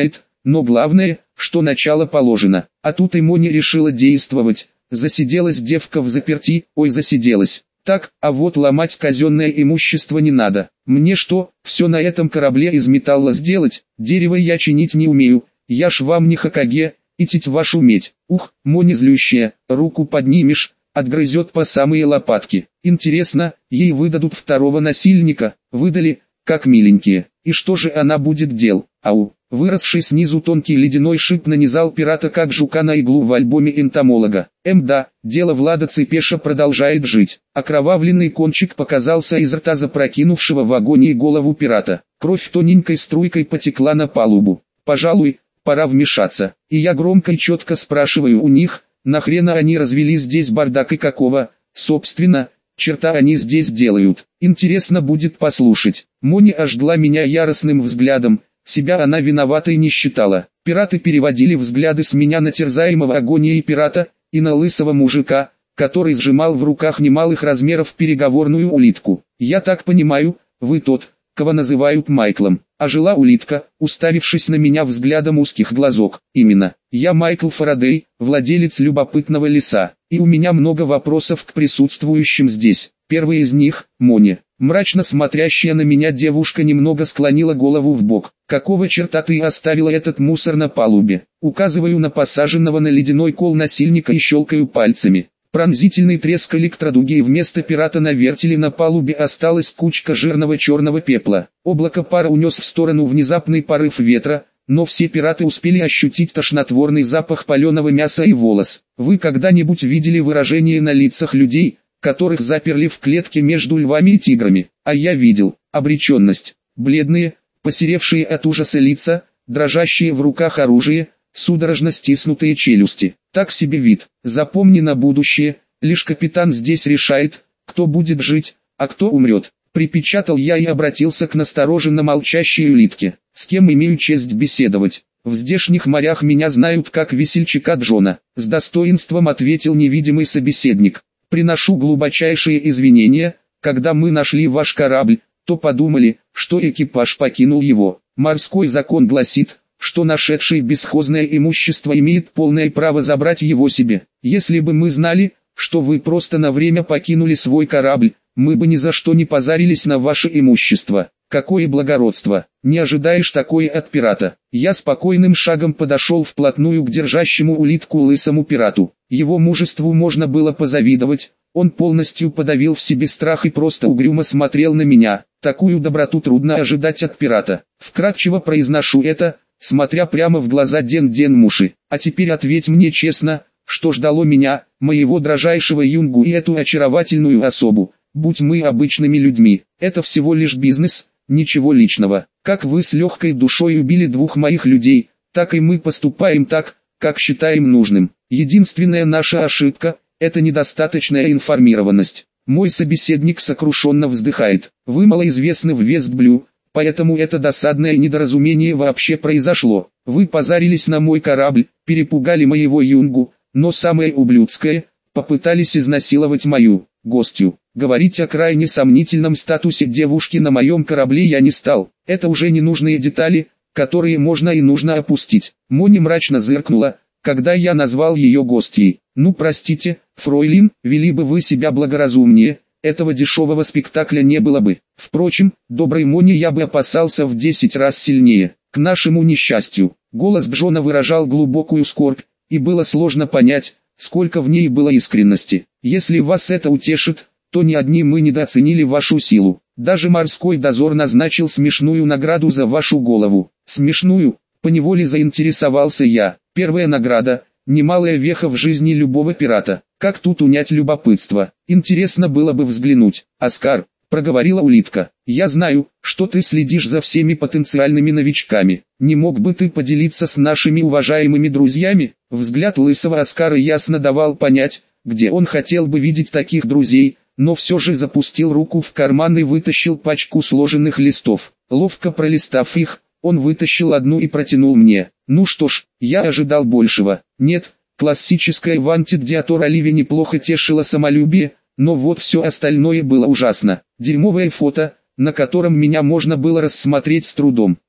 но главное, что начало положено. А тут и Моня решила действовать. Засиделась девка в заперти, ой засиделась. Так, а вот ломать казенное имущество не надо. Мне что, все на этом корабле из металла сделать? Дерево я чинить не умею, я ж вам не Хокаге, и тить вашу медь. Ух, Моня злющая, руку поднимешь, отгрызет по самые лопатки. Интересно, ей выдадут второго насильника? Выдали, как миленькие. И что же она будет дел? Ау. Выросший снизу тонкий ледяной шип нанизал пирата как жука на иглу в альбоме энтомолога. Мда, дело Влада Цепеша продолжает жить. Окровавленный кончик показался из рта запрокинувшего в агонии голову пирата. Кровь тоненькой струйкой потекла на палубу. Пожалуй, пора вмешаться. И я громко и четко спрашиваю у них, нахрена они развели здесь бардак и какого, собственно, черта они здесь делают. Интересно будет послушать. Моня ожгла меня яростным взглядом. Себя она виноватой не считала. Пираты переводили взгляды с меня на терзаемого агонией пирата, и на лысого мужика, который сжимал в руках немалых размеров переговорную улитку. «Я так понимаю, вы тот, кого называют Майклом». Ожила улитка, уставившись на меня взглядом узких глазок. «Именно, я Майкл Фарадей, владелец любопытного леса, и у меня много вопросов к присутствующим здесь. Первый из них – Моня». Мрачно смотрящая на меня девушка немного склонила голову в бок. «Какого черта ты оставила этот мусор на палубе?» Указываю на посаженного на ледяной кол насильника и щелкаю пальцами. Пронзительный треск электродуги, и вместо пирата на вертеле на палубе осталась кучка жирного черного пепла. Облако пара унес в сторону внезапный порыв ветра, но все пираты успели ощутить тошнотворный запах паленого мяса и волос. Вы когда-нибудь видели выражение на лицах людей, которых заперли в клетке между львами и тиграми? А я видел. Обреченность. Бледные, посеревшие от ужаса лица, дрожащие в руках оружие, судорожно стиснутые челюсти. Так себе вид. Запомни на будущее, лишь капитан здесь решает, кто будет жить, а кто умрет. Припечатал я и обратился к настороженно молчащей улитке. С кем имею честь беседовать? В здешних морях меня знают как весельчака Джона. С достоинством ответил невидимый собеседник. Приношу глубочайшие извинения, когда мы нашли ваш корабль, то подумали, что экипаж покинул его. Морской закон гласит, что нашедший бесхозное имущество имеет полное право забрать его себе. Если бы мы знали, что вы просто на время покинули свой корабль, мы бы ни за что не позарились на ваше имущество. Какое благородство! Не ожидаешь такое от пирата. Я спокойным шагом подошел вплотную к держащему улитку лысому пирату. Его мужеству можно было позавидовать. Он полностью подавил в себе страх и просто угрюмо смотрел на меня. Такую доброту трудно ожидать от пирата. Вкратчиво произношу это, смотря прямо в глаза Ден-Ден Муши. А теперь ответь мне честно, что ждало меня, моего дрожайшего юнгу и эту очаровательную особу. Будь мы обычными людьми, это всего лишь бизнес, ничего личного. Как вы с легкой душой убили двух моих людей, так и мы поступаем так, как считаем нужным. Единственная наша ошибка – это недостаточная информированность. Мой собеседник сокрушенно вздыхает. Вы малоизвестны в Вестблю, поэтому это досадное недоразумение вообще произошло. Вы позарились на мой корабль, перепугали моего юнгу, но самое ублюдское – попытались изнасиловать мою гостью. Говорить о крайне сомнительном статусе девушки на моем корабле я не стал. Это уже ненужные детали, которые можно и нужно опустить. Моня мрачно зыркнула, когда я назвал ее гостьей. Ну простите, фройлин, вели бы вы себя благоразумнее, этого дешевого спектакля не было бы. Впрочем, доброй Моне я бы опасался в десять раз сильнее. К нашему несчастью, голос Джона выражал глубокую скорбь, и было сложно понять, сколько в ней было искренности. Если вас это утешит, то ни одни мы недооценили вашу силу. Даже морской дозор назначил смешную награду за вашу голову. Смешную? Поневоле заинтересовался я. Первая награда – немалая веха в жизни любого пирата. Как тут унять любопытство? Интересно было бы взглянуть. Оскар, проговорила улитка, я знаю, что ты следишь за всеми потенциальными новичками. Не мог бы ты поделиться с нашими уважаемыми друзьями? Взгляд лысого Оскара ясно давал понять, где он хотел бы видеть таких друзей, но все же запустил руку в карман и вытащил пачку сложенных листов. Ловко пролистав их, он вытащил одну и протянул мне. Ну что ж, я ожидал большего. Нет, классическая Wanted Диатор Оливия неплохо тешила самолюбие, но вот все остальное было ужасно. Дерьмовое фото, на котором меня можно было рассмотреть с трудом.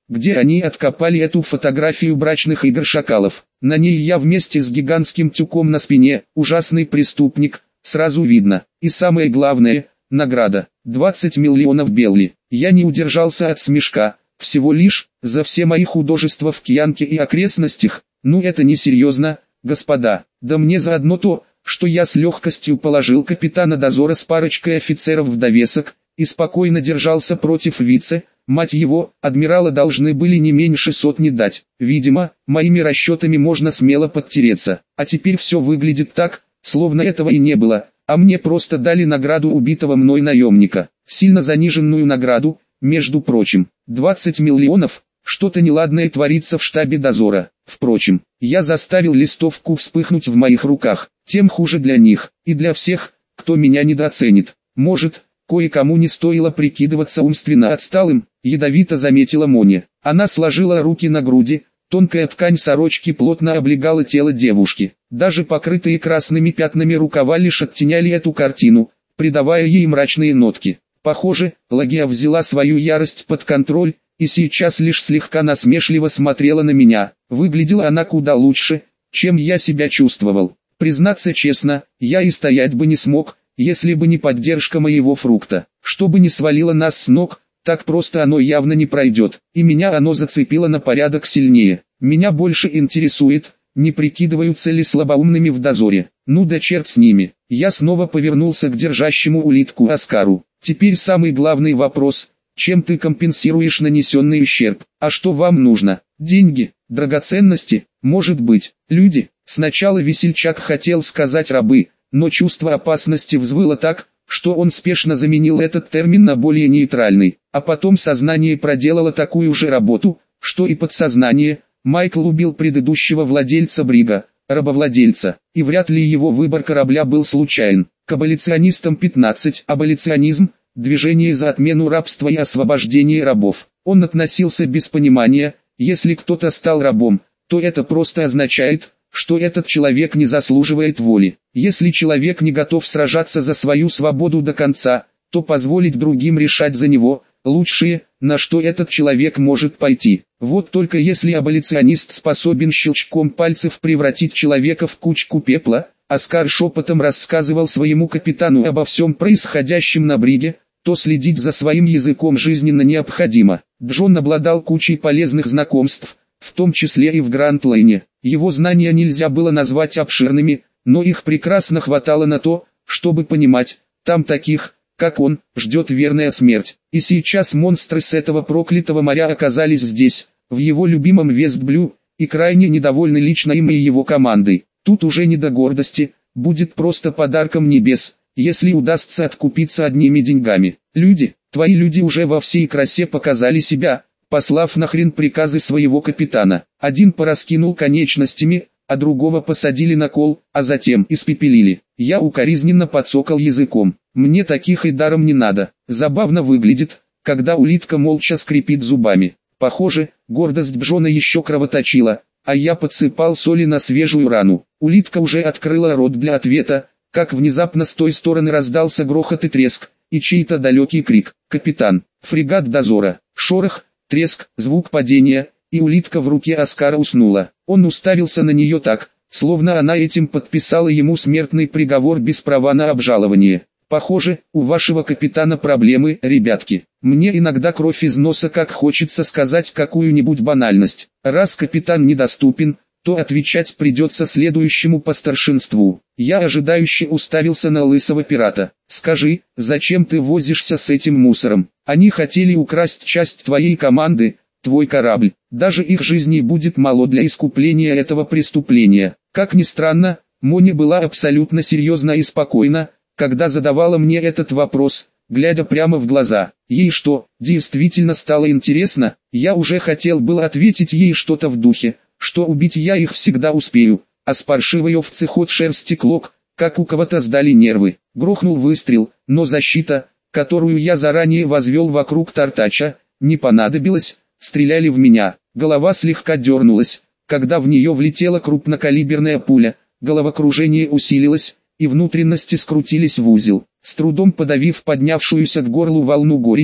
где они откопали эту фотографию брачных игр шакалов. На ней я вместе с гигантским тюком на спине, ужасный преступник, сразу видно. И самое главное, награда, двадцать миллионов белли. Я не удержался от смешка, всего лишь, за все мои художества в Кьянке и окрестностях. Ну это не серьезно, господа, да мне заодно то, что я с легкостью положил капитана дозора с парочкой офицеров в довесок, и спокойно держался против вице, мать его, адмирала должны были не меньше сотни дать. Видимо, моими расчетами можно смело подтереться, а теперь все выглядит так, словно этого и не было, а мне просто дали награду убитого мной наемника, сильно заниженную награду, между прочим, двадцать миллионов. Что-то неладное творится в штабе дозора. Впрочем, я заставил листовку вспыхнуть в моих руках, тем хуже для них, и для всех, кто меня недооценит. Может, кое-кому не стоило прикидываться умственно отсталым, ядовито заметила Моня. Она сложила руки на груди, тонкая ткань сорочки плотно облегала тело девушки. Даже покрытые красными пятнами рукава лишь оттеняли эту картину, придавая ей мрачные нотки. Похоже, Лагия взяла свою ярость под контроль, и сейчас лишь слегка насмешливо смотрела на меня. Выглядела она куда лучше, чем я себя чувствовал. Признаться честно, я и стоять бы не смог, если бы не поддержка моего фрукта. Чтобы не свалило нас с ног, так просто оно явно не пройдет, и меня оно зацепило на порядок сильнее. Меня больше интересует, не прикидываются ли слабоумными в дозоре. Ну да черт с ними. Я снова повернулся к держащему улитку Оскару. Теперь самый главный вопрос: чем ты компенсируешь нанесенный ущерб? А что вам нужно? Деньги, драгоценности, может быть, люди? Сначала весельчак хотел сказать рабы, но чувство опасности взвыло так, что он спешно заменил этот термин на более нейтральный. А потом сознание проделало такую же работу, что и подсознание. Майкл убил предыдущего владельца брига, рабовладельца, и вряд ли его выбор корабля был случайен. К аболиционистам пятнадцать. Аболиционизм – движение за отмену рабства и освобождение рабов. Он относился без понимания: если кто-то стал рабом, то это просто означает, что этот человек не заслуживает воли. Если человек не готов сражаться за свою свободу до конца, то позволить другим решать за него – лучшее, на что этот человек может пойти. Вот только если аболиционист способен щелчком пальцев превратить человека в кучку пепла, Оскар шепотом рассказывал своему капитану обо всем происходящем на бриге, то следить за своим языком жизненно необходимо. Джон обладал кучей полезных знакомств, в том числе и в Гранд-Лайне. Его знания нельзя было назвать обширными, но их прекрасно хватало на то, чтобы понимать, там таких, как он, ждет верная смерть. И сейчас монстры с этого проклятого моря оказались здесь, в его любимом Вестблю, и крайне недовольны лично им и его командой. Тут уже не до гордости, будет просто подарком небес, если удастся откупиться одними деньгами. Люди, твои люди уже во всей красе показали себя, послав нахрен приказы своего капитана. Один пораскинул конечностями, а другого посадили на кол, а затем испепелили. Я укоризненно подсокал языком. Мне таких и даром не надо. Забавно выглядит, когда улитка молча скрипит зубами. Похоже, гордость Джона еще кровоточила, а я подсыпал соли на свежую рану. Улитка уже открыла рот для ответа, как внезапно с той стороны раздался грохот и треск, и чей-то далекий крик: «Капитан!» Фрегат дозора. Шорох, треск, звук падения, и улитка в руке Оскара уснула. Он уставился на нее так, словно она этим подписала ему смертный приговор без права на обжалование. «Похоже, у вашего капитана проблемы, ребятки. Мне иногда кровь из носа, как хочется сказать какую-нибудь банальность. Раз капитан недоступен, то отвечать придется следующему по старшинству». Я ожидающе уставился на лысого пирата. «Скажи, зачем ты возишься с этим мусором? Они хотели украсть часть твоей команды, твой корабль. Даже их жизни будет мало для искупления этого преступления». Как ни странно, Моня была абсолютно серьезна и спокойна, когда задавала мне этот вопрос, глядя прямо в глаза. Ей что, действительно стало интересно? Я уже хотел было ответить ей что-то в духе, что убить я их всегда успею, а с паршивой овцы ход шерсти клок, как у кого-то сдали нервы. Грохнул выстрел, но защита, которую я заранее возвел вокруг Тартача, не понадобилась, стреляли в меня. Голова слегка дернулась, когда в нее влетела крупнокалиберная пуля, головокружение усилилось, и внутренности скрутились в узел. С трудом подавив поднявшуюся к горлу волну горечи,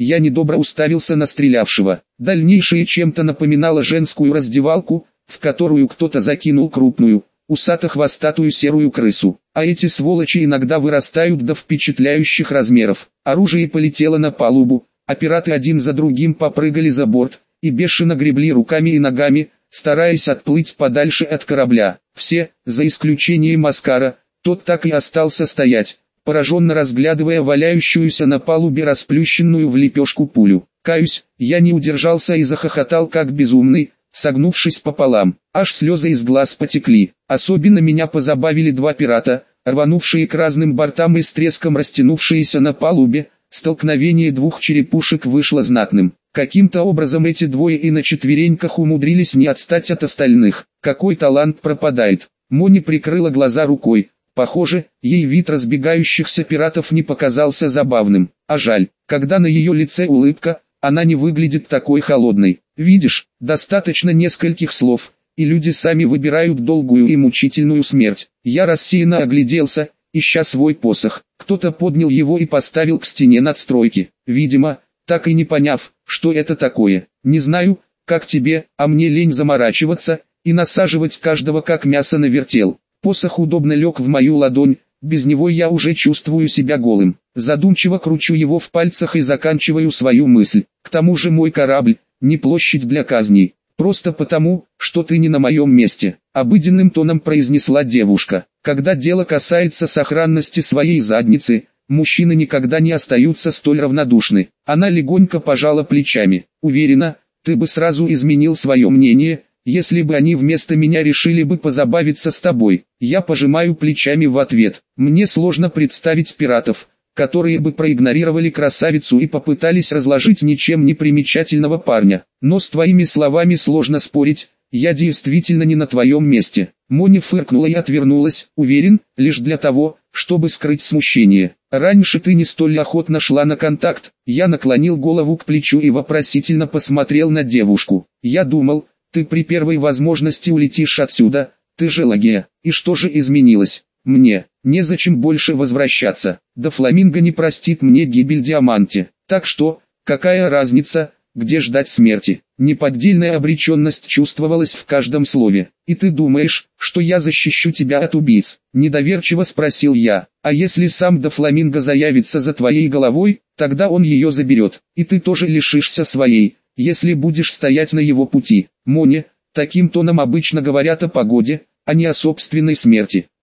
Я недобро уставился на стрелявшего. Дальнейшее чем-то напоминало женскую раздевалку, в которую кто-то закинул крупную, усато-хвостатую серую крысу. А эти сволочи иногда вырастают до впечатляющих размеров. Оружие полетело на палубу, а пираты один за другим попрыгали за борт и бешено гребли руками и ногами, стараясь отплыть подальше от корабля. Все, за исключением Оскара, тот так и остался стоять, пораженно разглядывая валяющуюся на палубе расплющенную в лепешку пулю. Каюсь, я не удержался и захохотал как безумный, согнувшись пополам. Аж слезы из глаз потекли. Особенно меня позабавили два пирата, рванувшие к разным бортам и с треском растянувшиеся на палубе. Столкновение двух черепушек вышло знатным. Каким-то образом эти двое и на четвереньках умудрились не отстать от остальных. Какой талант пропадает. Мони прикрыла глаза рукой. Похоже, ей вид разбегающихся пиратов не показался забавным. А жаль, когда на ее лице улыбка, она не выглядит такой холодной. Видишь, достаточно нескольких слов, и люди сами выбирают долгую и мучительную смерть. Я рассеянно огляделся, ища свой посох. Кто-то поднял его и поставил к стене надстройки. Видимо, так и не поняв, что это такое. Не знаю, как тебе, а мне лень заморачиваться и насаживать каждого как мясо на вертел. Посох удобно лег в мою ладонь, без него я уже чувствую себя голым. Задумчиво кручу его в пальцах и заканчиваю свою мысль. К тому же мой корабль, не площадь для казней. Просто потому, что ты не на моем месте, обыденным тоном произнесла девушка. Когда дело касается сохранности своей задницы, мужчины никогда не остаются столь равнодушны. Она легонько пожала плечами. Уверена, ты бы сразу изменил свое мнение, если бы они вместо меня решили бы позабавиться с тобой. Я пожимаю плечами в ответ. Мне сложно представить пиратов, которые бы проигнорировали красавицу и попытались разложить ничем не примечательного парня. Но с твоими словами сложно спорить, я действительно не на твоем месте. Мони фыркнула и отвернулась, уверен, лишь для того, чтобы скрыть смущение. Раньше ты не столь охотно шла на контакт. Я наклонил голову к плечу и вопросительно посмотрел на девушку. Я думал, ты при первой возможности улетишь отсюда, ты же Лагия. И что же изменилось? Мне незачем больше возвращаться. Да Фламинго не простит мне гибель Диаманте. Так что, какая разница, где ждать смерти? Неподдельная обреченность чувствовалась в каждом слове. И ты думаешь, что я защищу тебя от убийц? Недоверчиво спросил я. А если сам До Фламинго заявится за твоей головой, тогда он ее заберет. И ты тоже лишишься своей, если будешь стоять на его пути. Мони, таким тоном обычно говорят о погоде, а не о собственной смерти.